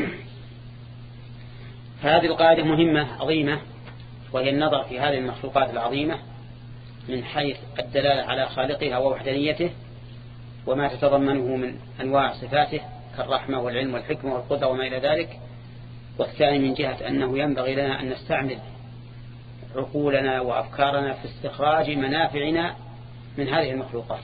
فهذه القاعدة مهمة عظيمة، وهي النظر في هذه المخلوقات العظيمة من حيث الدلالة على خالقها ووحدانيته وما تتضمنه من أنواع صفاته كالرحمة والعلم والحكمة والقدرة وما إلى ذلك. والثاني من جهة أنه ينبغي لنا أن نستعمل عقولنا وأفكارنا في استخراج منافعنا من هذه المخلوقات.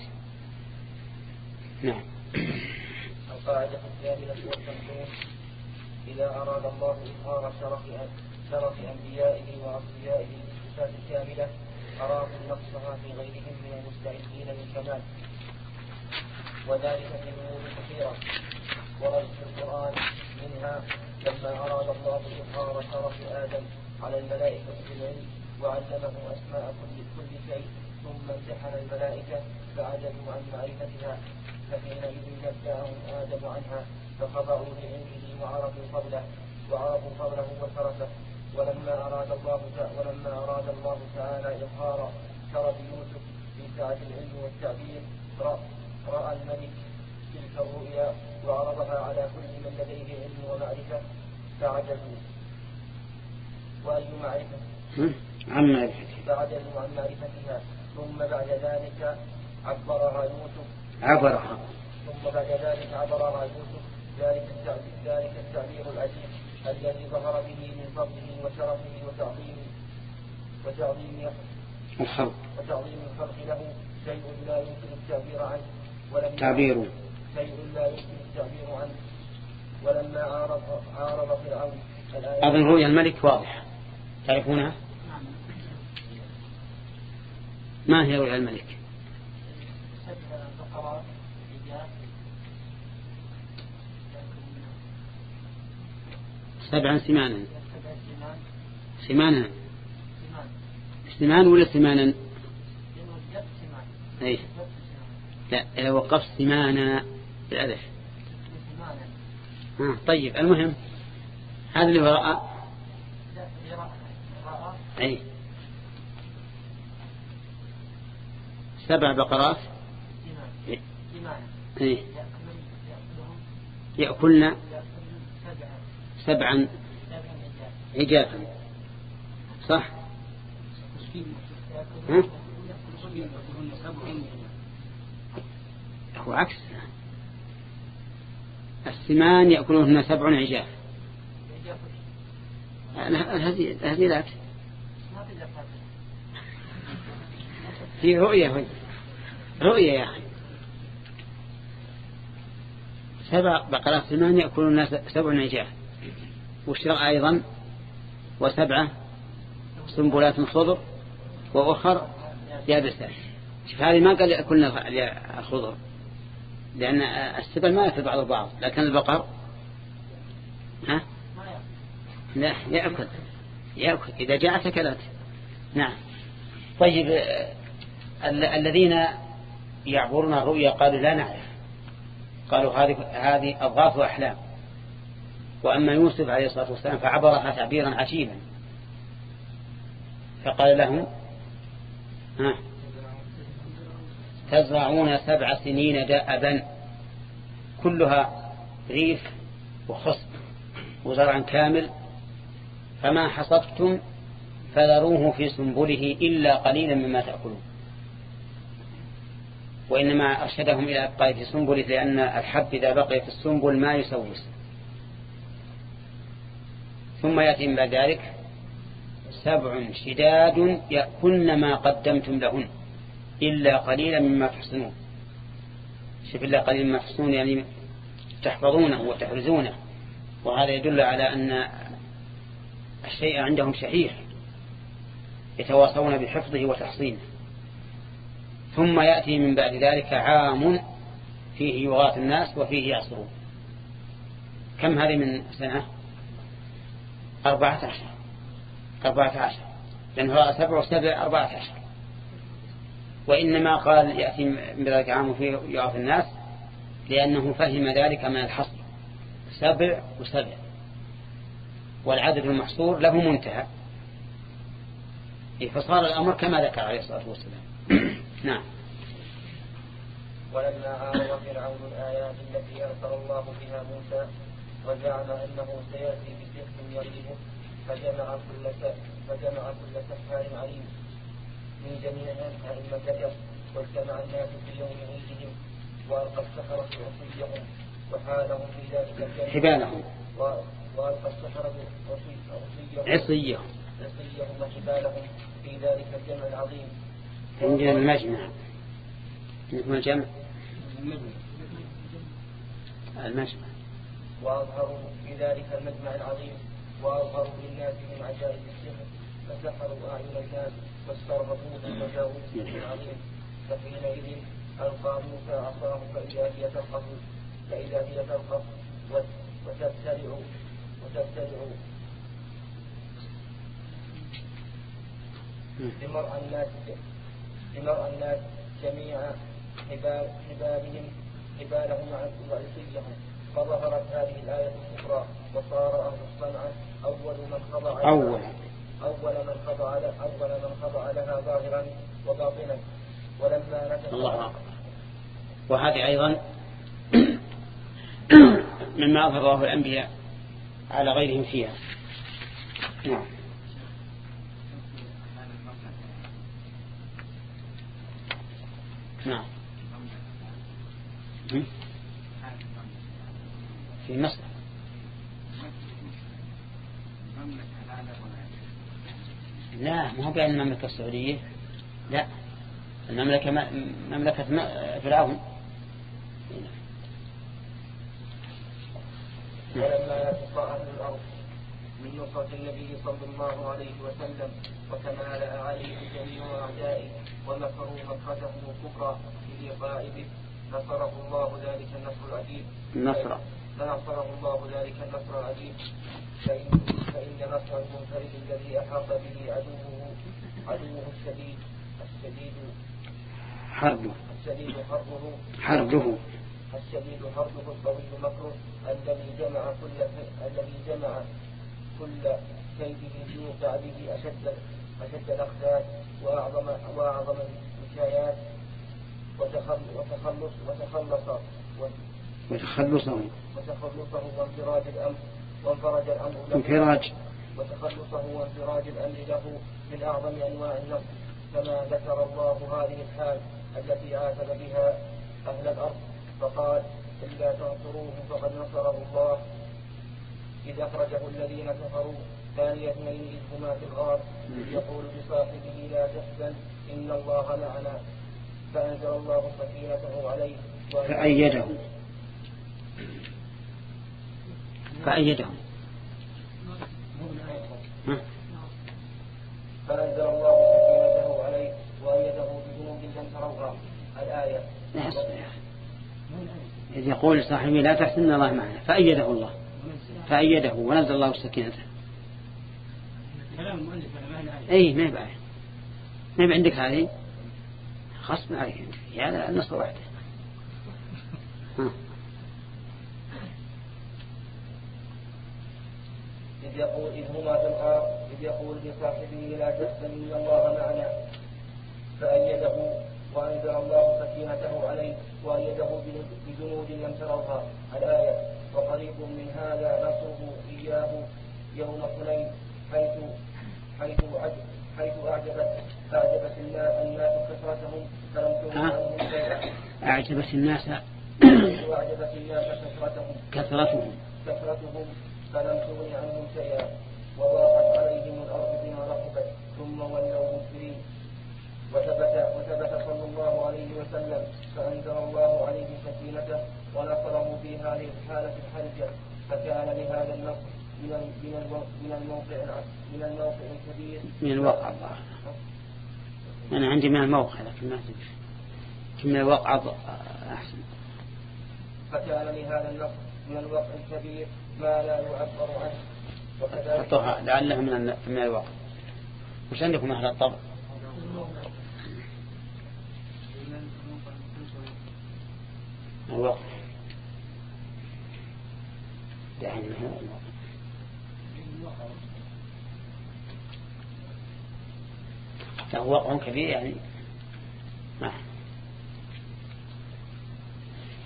نعم. القاعدة الثامنة والخمسون: إذا أراد الله إظهار شرف شرف أنبيائه وأصفيائه بالصفات الكاملة أراد نقصها في غيرهم من المستعدين للكمال، وذلك في أمور كثيرة ورد في القرآن. منها لما أراد الله إظهار شرف آدم على الملائكة بالعلم وعلمه أسماء كل كل شيء ثم امتحن الملائكة فعجزوا عن معرفتها، فحينئذ نبأهم آدم عنها فخضعوا لعلمه وعرفوا فضله وعرفوا فضله وشرفه. ولما أراد الله ولما أراد الله تعالى إظهار شرف يوسف في سعة العلم والتعبير رأى الملك تلك الرؤيا وعرضها على كل من لديه علم ومعرفة فعجزوا وأي معرفة عن معرفتها فعجزوا عن معرفتها. ثم بعد ذلك عبرها يوسف عبرها ثم بعد ذلك عبرها يوسف ذلك التعبير, ذلك التعبير العجيب الذي ظهر به من فضله وشرفه وتعظيم وتعظيم الخلق وتعظيم الخلق له شيء لا يمكن التعبير عنه ولم تعبير شيء لا يمكن التعبير عنه. ولما عارض عارض فرعون أظن رؤيا الملك واضحة تعرفونها؟ ما هي رؤيا الملك؟ سبعا سمانا سمانا سمان ولا سمانا؟ أي لا إذا وقف سمانا بالألف. آه طيب المهم هذا اللي وراء أي سبع بقرات أي يأكلن سبعا عجافا صح؟ ها؟ هو عكس السمان يأكلونهن سبع عجاف. هذه هذه لا في رؤية رؤية يا أخي سبع بقرات سمان يأكلون سبع عجاف والشرع أيضا وسبعة سنبلات خضر وأخر يابسات. شوف هذه ما قال يأكلنا الخضر لأن السبل ما يأكل بعض البعض لكن البقر ها لا يأكل يأكل إذا جاءت أكلت. نعم. طيب ال- الذين يعبرون الرؤيا قالوا لا نعرف، قالوا هذه هذه أضغاث أحلام. وأما يوسف عليه الصلاة والسلام فعبرها تعبيرا عجيبا فقال لهم ها تزرعون سبع سنين دأبا كلها ريف وخصب وزرع كامل فما حصدتم فذروه في سنبله إلا قليلا مما تأكلون. وإنما أرشدهم إلى أبقاء في سنبله لأن الحب إذا بقي في السنبل ما يسوس. ثم يأتي من بعد ذلك سبع شداد يأكلن ما قدمتم لهن إلا قليلا مما تحسنون. شوف إلا قليلا مما تحسنون يعني تحفظونه وتحرزونه، وهذا يدل على أن الشيء عندهم شحيح يتواصون بحفظه وتحصينه. ثم يأتي من بعد ذلك عام فيه يغاث الناس وفيه يعصرون. كم هذه من سنة؟ أربعة عشر أربعة عشر لأنه رأى سبع وسبع أربعة عشر. وإنما قال يأتي من ذلك عام فيه يغاث الناس لأنه فهم ذلك من الحصر سبع وسبع، والعدد المحصور له منتهى، فصار الأمر كما ذكر عليه الصلاة والسلام. نعم. ولما عارض فرعون الآيات التي أرسل الله بها موسى وزعم أنه سيأتي بسحر يغلبه فجمع كل فجمع كل سحار عليم من جميع أئمة الأرض واجتمع الناس في يوم عيدهم وألقى السحرة عصيهم وحالهم في ذلك الجمع حبالهم وألقى السحرة عصيهم عصيهم عصيهم وحبالهم في ذلك الجمع العظيم. عندنا المجمع عندكم الجمع المجمع وأظهروا في ذلك المجمع العظيم وأظهروا للناس من عجائب السحر فسحروا أعين الناس واسترهبوهم وجاءوا بالسحر العظيم. فحينئذ ألقى موسى عصاه فإذا هي تلقف فإذا هي تلقف وتبتلع وتبتلع لمرء الناس لمرء الناس جميع حبال حبالهم حبالهم وعصيهم. فظهرت هذه الآية الكبرى وصار أهل الصنعة أول من خضع أول أول من خضع أول من خضع لها ظاهرا وباطنا. ولما نكث الله أكبر. وهذه أيضا مما أظهر الله الأنبياء على غيرهم فيها. نعم. نعم. في مصر لا ما هو بين المملكة السعودية لا المملكة مملكة فرعون. ولما يتقى أهل الأرض من نصرة النبي صلى الله عليه وسلم وكمال عليه جميع أعدائه ومكروا مكرته كفرا بلقاء به نصره الله ذلك النصر العجيب. النصر فنصره الله ذلك النصر العجيب. فإن, فإن نصر المنفرد الذي أحاط به عدوه عدوه الشديد الشديد حربه الشديد حربه حربه الشديد حربه القوي مكره الذي جمع كل الذي جمع كل كيده يوقع به أشد أشد الأخذات وأعظم وأعظم الحكايات وتخلص وتخلص وتخلصه وتخلصه وانفراج الأمر وانفرج الأمر له انفراج وتخلصه وانفراج الأمر له من أعظم أنواع النصر كما ذكر الله هذه الحال التي عاتب بها أهل الأرض فقال إلا تنصروه فقد نصره الله إذ أخرجه الذين كفروا ثاني اثنين إذ هما في الغار يقول لصاحبه لا تحزن إن الله معنا فأنزل الله سكينته عليه فأيده فأيده فأنزل الله سكينته عليه وأيده بجنود لم تروها الآية. إذ يقول لصاحبه لا تحزن الله معنا فأيده الله فأيده ونزل الله سكينته. أي ما يبقى ما يبقى عندك هذه خصم عليك هذا النصر واحدة. إذ يقول إذ هما في الغار إذ يقول لصاحبه لا تحزن إن الله معنا فأيده وأنزل الله سكينته عليه وأيده بجنود لم تروها الآية. وقريب من هذا نصره إياه يوم حنين حيث حيث حيث أعجبت أعجبت الناس كثرتهم فلم تغن عنهم شيئا. أعجبت الناس أعجبت الناس كثرتهم كثرتهم كثرتهم فلم تغن عنهم شيئا وضاقت عليهم الأرض بما رحبت ثم ولوا مدبرين. وثبت وثبت صلى الله عليه وسلم فأنزل الله عليه سكينته ونصره في هذه الحالة الحرجة فكان لهذا النصر من من الموقع من الموقع الكبير من الوقع الله. أنا عندي من الموقع لكن ما أدري من الوقع أحسن. فكان لهذا النصر من الوقع الكبير ما لا يعبر عنه. وكذلك لعله من من الوقع. وش عندكم أهل الطبع؟ الوقع يعني هو وقع كبير يعني ما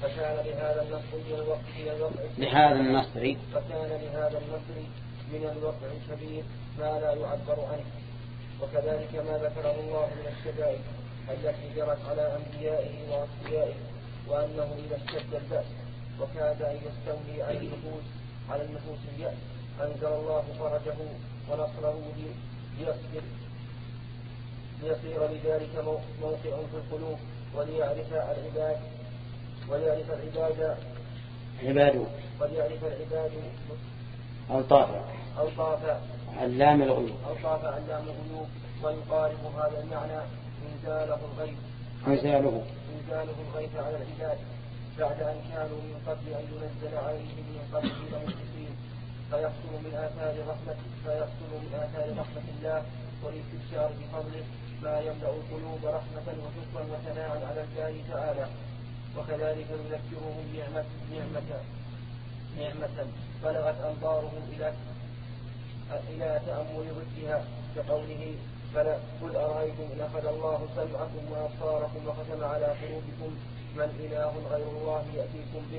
فكان لهذا النصر من الوقع الوقع لهذا النصر فكان لهذا النصر من الوقع الكبير ما لا يعبر عنه. وكذلك ما ذكره الله من الشدائد التي جرت على أنبيائه وأصفيائه، وأنه إذا اشتد البأس وكاد أن يستولي على النفوس على النفوس اليأس أنزل الله فرجه ونصره ليصبر ليصير لذلك موقع في القلوب، وليعرف العباد وليعرف العباد عباده وليعرف العباد ألطاف ألطاف علام الغيوب ألطاف علام الغيوب. ويقارب هذا المعنى إنزاله الغيث إنزاله إنزاله الغيث على العباد بعد أن كانوا من قبل أن ينزل عليهم من قبله لمشركين، فيحصل من آثار رحمة فيحصل من آثار رحمة الله والاستبشار بفضله ما يملأ القلوب رحمة وشكرا وثناء على الله تعالى. وكذلك يذكرهم نعمة نعمة نعمة بلغت أنظارهم إلى إلى تأمل ضدها كقوله قل أرأيتم إن أخذ الله سمعكم وأبصاركم وختم على قلوبكم من إله غير الله يأتيكم به.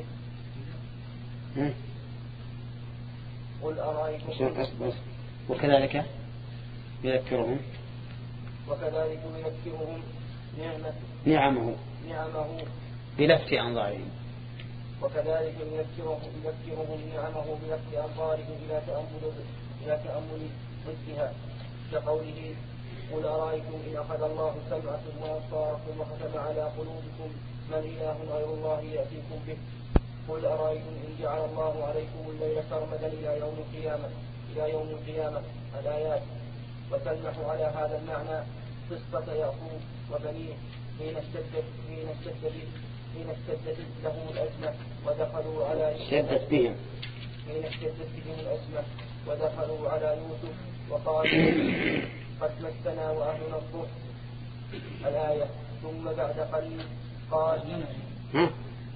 قل أرأيتم وكذلك يذكرهم وكذلك يذكرهم نعمة نعمه نعمه بلفت أنظارهم وكذلك يذكرهم يذكرهم نعمه بلفت أنظارهم إلى تأمل إلى تأمل ضدها كقوله قل أرأيتم إن أخذ الله سمعكم وأبصاركم وختم على قلوبكم من إله غير الله يأتيكم به. قل أرأيتم إن جعل الله عليكم الليل سرمدا إلى يوم القيامة إلى يوم القيامة الآيات. وتلمح على هذا المعنى قصة يعقوب وبنيه حين اشتدت حين اشتدت حين اشتدت لهم الأزمة ودخلوا على اشتدت بهم حين اشتدت بهم الأزمة ودخلوا على يوسف وقالوا قد مسنا وأهلنا الضر الآية. ثم بعد قليل قال ها؟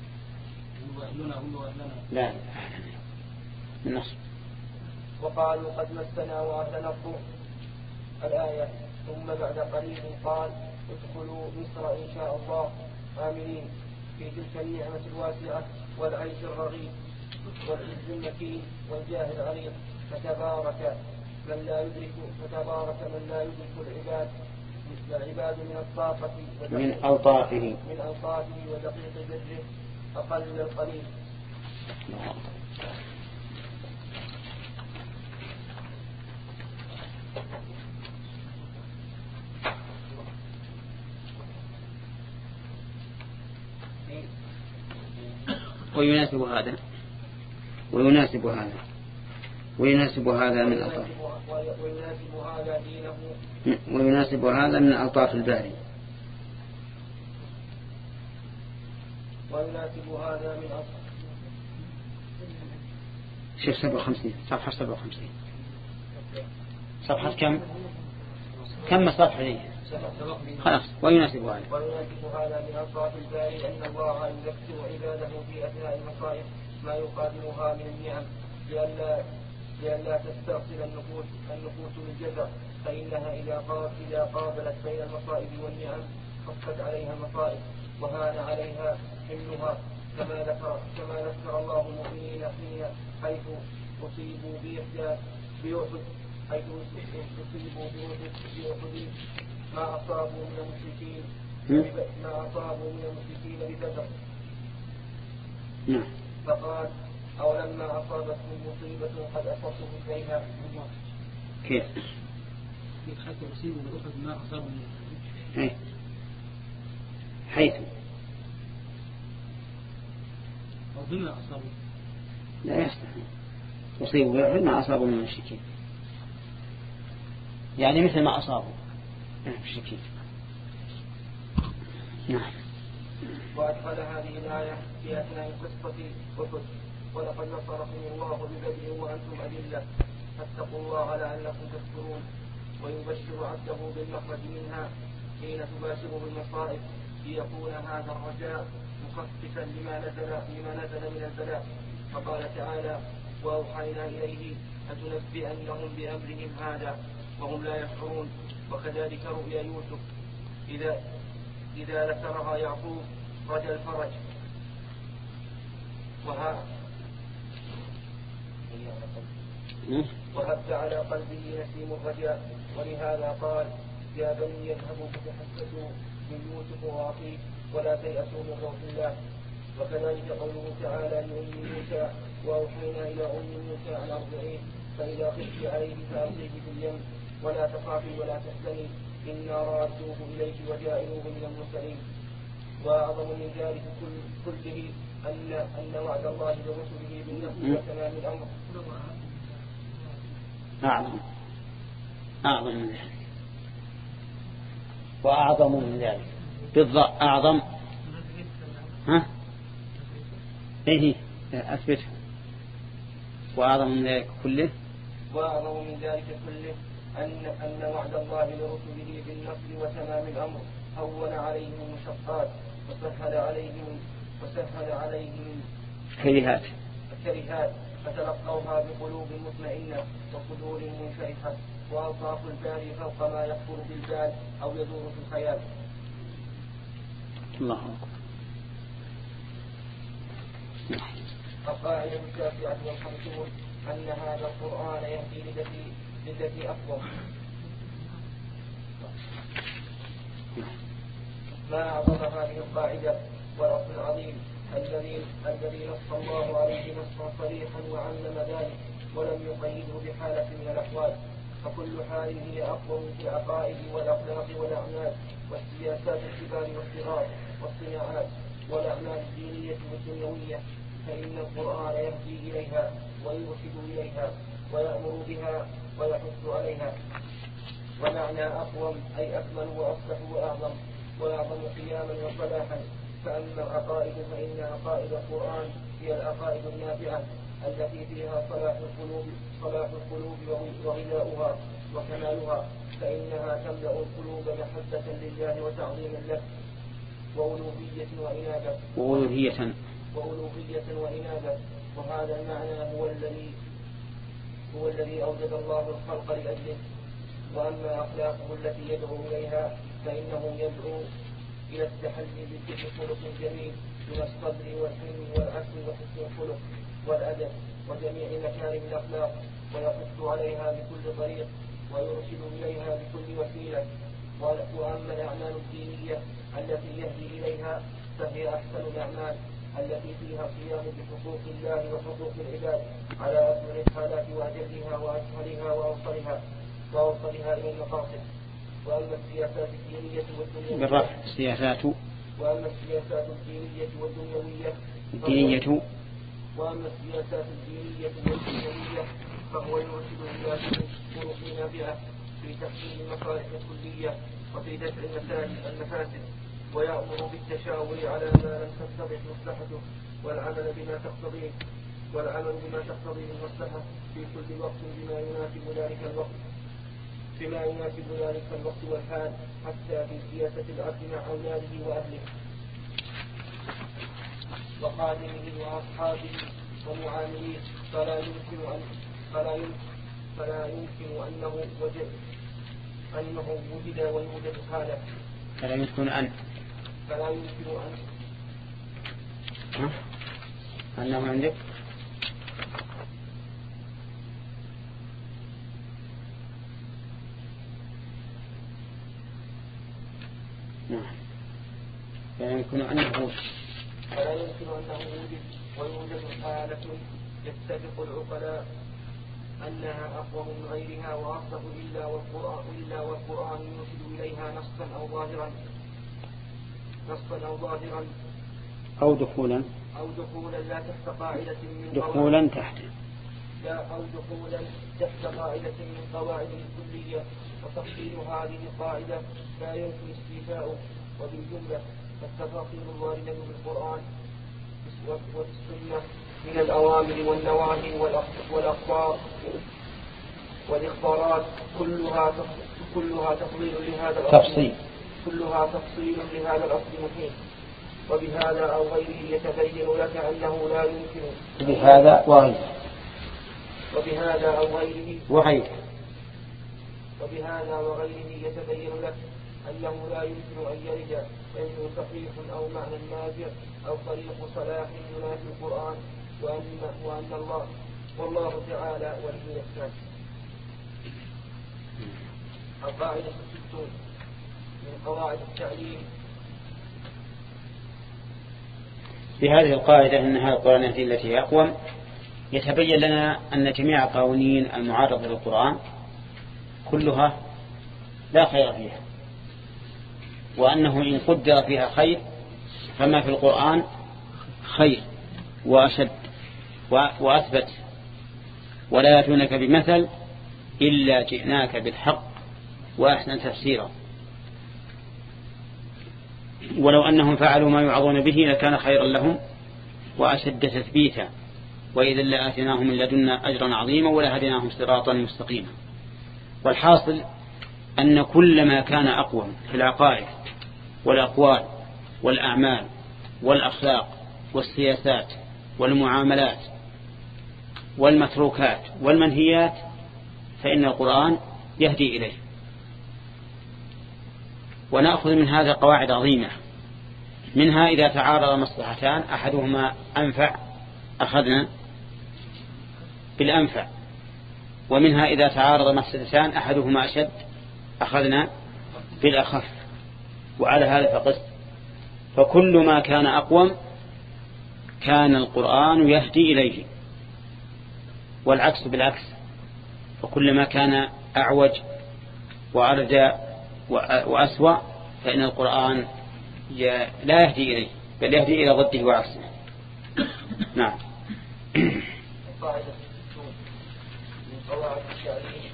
لا النص وقالوا قد مسنا وأهلنا الضر الآية. ثم بعد قليل قال ادخلوا مصر إن شاء الله آمنين في تلك النعمة الواسعة والعيش الرغيد والعز المكين والجاه العريض. فتبارك من لا يدرك فتبارك من لا يدرك العباد العباد من الطاقة من ألطافه من ألطافه ودقيق بره أقل من القليل. ويناسب هذا ويناسب هذا ويناسب هذا من ألطاف ويناسب هذا دينه ويناسب هذا من ألطاف الباري. ويناسب هذا من ألطاف شيخ سبعة وخمسين صفحة سبعة وخمسين صفحة كم كم الصفحة دي خلاص. ويناسب هذا ويناسب هذا من ألطاف الباري أن الله يذكر عباده في أثناء المصائب ما يقابلها من النعم لئلا لئلا تستأصل النفوس النفوس بالجزع، فإنها إذا إذا قابلت بين المصائب والنعم خفت عليها المصائب وهان عليها حملها، كما ذكر كما ذكر الله المؤمنين حين حيث أصيبوا بإحدى بأحد حيث أصيبوا بأحد ما أصابوا من المشركين ما أصابوا من المشركين ببدر. فقال أولما أصابتهم مصيبة قد أصبتم مثلها. كيف؟ حيث أصيبوا بأحد ما أصابوا من المشركين حيث أو بما أصابوا لا يصلح أصيبوا بأحد ما أصابوا من المشركين يعني مثل ما أصابوا من المشركين. نعم. وأدخل هذه الآية في أثناء قصة أحد ولقد نصركم الله ببدر وأنتم أذلة فاتقوا الله لعلكم تشكرون. ويبشر عبده بالمخرج منها حين تباشره المصائب ليكون هذا الرجاء مخففا لما نزل لما نزل من البلاء. فقال تعالى وأوحينا إليه فتنبئنهم بأمرهم هذا وهم لا يشعرون. وكذلك رؤيا يوسف إذا إذا ذكرها يعقوب رجا الفرج وها وهب على قلبه نسيم الرجاء. ولهذا قال يا بني اذهبوا فتحسسوا من يوسف وأخيه ولا تيأسوا من روح الله. وكذلك قوله تعالى لأم موسى وأوحينا إلى أم موسى أن أرضعيه فإذا خفت عليه فألقيه في اليم ولا تخافي ولا تحزني إنا رادوه إليك وجائلوه من المرسلين. وأعظم من ذلك كله أن أن وعد الله برسله بالنصر وتمام الأمر أعظم أعظم من ذلك وأعظم من ذلك بالضاء أعظم. ها إيه أثبت. وأعظم من ذلك كله وأعظم من ذلك كله أن أن وعد الله لرسله بالنصر وتمام الأمر هون عليهم المشقات وسهل عليهم وسهل عليهم كرهات الكرهات فتلقوها بقلوب مطمئنة وصدور منشرحة وألطاف البال فوق ما يخطر بالبال أو يدور في الخيال. الله أكبر. القاعدة التاسعة والخمسون أن هذا القرآن يهدي للتي للتي أقوم. ما أعظم هذه القاعدة والأصل العظيم الذي الذي نص الله عليه نصا صريحا وعلم ذلك ولم يقيده بحالة من الأحوال. فكل حال هي أقوم في العقائد والأخلاق والأعمال والسياسات الكبار والصغار والصناعات والأعمال الدينية والدنيوية فإن القرآن يهدي إليها ويرشد إليها ويأمر بها ويحث عليها. ومعنى أقوم أي أكمل وأصلح وأعظم وأعظم قياما وصلاحا. فأما العقائد فإن عقائد القرآن هي العقائد النافعة التي فيها صلاح القلوب صلاح القلوب وغذاؤها وكمالها فإنها تملأ القلوب محبة لله وتعظيما له وألوهية وإنابة وألوهية وألوهية وإنابة. وهذا المعنى هو الذي هو الذي أوجد الله الخلق لأجله. وأما أخلاقه التي يدعو إليها فإنه يدعو إلى التحلي بكل خلق جميل من الصبر والحلم والعفو وحسن الخلق والأدب وجميع مكارم الأخلاق ويحث عليها بكل طريق ويرشد إليها بكل وسيلة. وأما الأعمال الدينية التي يهدي إليها فهي أحسن الأعمال التي فيها قيام بحقوق الله وحقوق العباد على أكمل الحالات وأجلها وأسهلها وأوصلها وأوصلها إلى المقاصد. وأما السياسات الدينية والدنيوية بالرفع السياسات وأما السياسات الدينية والدنيوية الدينية وأما السياسات الدينية والدنيوية فهو يرشد إلى طرق نافعة في تحسين المصالح الكلية وفي دفع المفاسد ويأمر بالتشاور على ما لم تتضح مصلحته والعمل بما تقتضيه والعمل بما تقتضيه المصلحة في كل وقت بما يناسب ذلك الوقت بما يناسب ذلك الوقت والحال حتى في سياسة العبد مع أولاده وأهله وخادمه وأصحابه ومعامليه فلا يمكن أن فلا يمكن فلا يمكن أنه وجد أنه وجد ويوجد حاله فلا يمكن أن فلا يمكن أن أنه عندك نعم فلا يمكن أنه فلا يمكن أنه وجد ويوجد حالة يتفق العقلاء أنها أقوم من غيرها وأصدق إلا والقرآن إلا والقرآن يرشد إليها نصا أو ظاهرا نصا أو ظاهرا أو دخولا أو دخولا لا تحت قاعدة من دخولا تحت لا أو دخولا تحت قاعدة من قواعد الكلية. وتفصيل هذه القاعدة لا يمكن استيفاؤه. وبالجملة التفاصيل الواردة في القرآن وفي السنة من الأوامر والنواهي والأخبار والإخبارات كلها كلها تفصيل لهذا الأصل تفصيل كلها تفصيل لهذا الأصل محيط. وبهذا أو غيره يتبين لك أنه لا يمكن بهذا وغيره وبهذا أو غيره وغيره وبهذا وغيره يتبين لك أنه لا يمكن أن يرد علم صحيح أو معنى نافع أو طريق صلاح ينافي القرآن، وأن, وأن الله والله تعالى ولي الإحسان. القاعدة الستون من قواعد التعليم. في هذه القاعدة أنها القرآن التي هي أقوم، يتبين لنا أن جميع القوانين المعارضة للقرآن كلها لا خير فيها، وأنه إن قدر فيها خير فما في القرآن خير وأشد وأثبت، ولا يأتونك بمثل إلا جئناك بالحق وأحسن تفسيرا. ولو أنهم فعلوا ما يوعظون به لكان خيرا لهم وأشد تثبيتا، وإذا لآتيناهم من لدنا أجرا عظيما ولهديناهم صراطا مستقيما. والحاصل أن كل ما كان أقوم في العقائد والأقوال والأعمال والأخلاق والسياسات والمعاملات والمتروكات والمنهيات فإن القرآن يهدي إليه. ونأخذ من هذا قواعد عظيمة، منها إذا تعارض مصلحتان أحدهما أنفع أخذنا بالأنفع، ومنها إذا تعارض مفسدتان أحدهما أشد أخذنا بالأخف، وعلى هذا فقس. فكل ما كان أقوم كان القرآن يهدي إليه، والعكس بالعكس، وكل ما كان أعوج وأرجى وأسوأ فإن القرآن لا يهدي إليه بل يهدي إلى ضده وعكسه. نعم. القاعدة من قواعد التعليم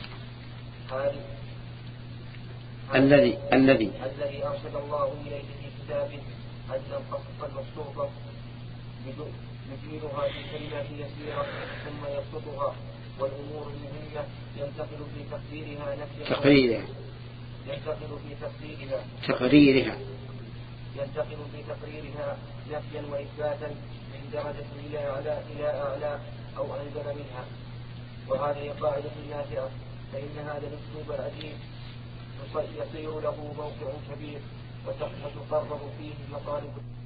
الذي الذي الذي أرسل الله إليه في كتابه أجل القصص المبسوطة يجملها في كلمات يسيرة ثم يبسطها، والأمور المهمة ينتقل في تقديرها نفسا تقريرها ينتقل في تقديرها تقريرها ينتقل في تقريرها نفيا وإثباتا من درجة إلى أعلى إلى أعلى أو أنزل منها. وهذه قاعدة نافعة، فإن هذا الأسلوب العجيب يصير له موقع كبير وتقرر فيه مطالب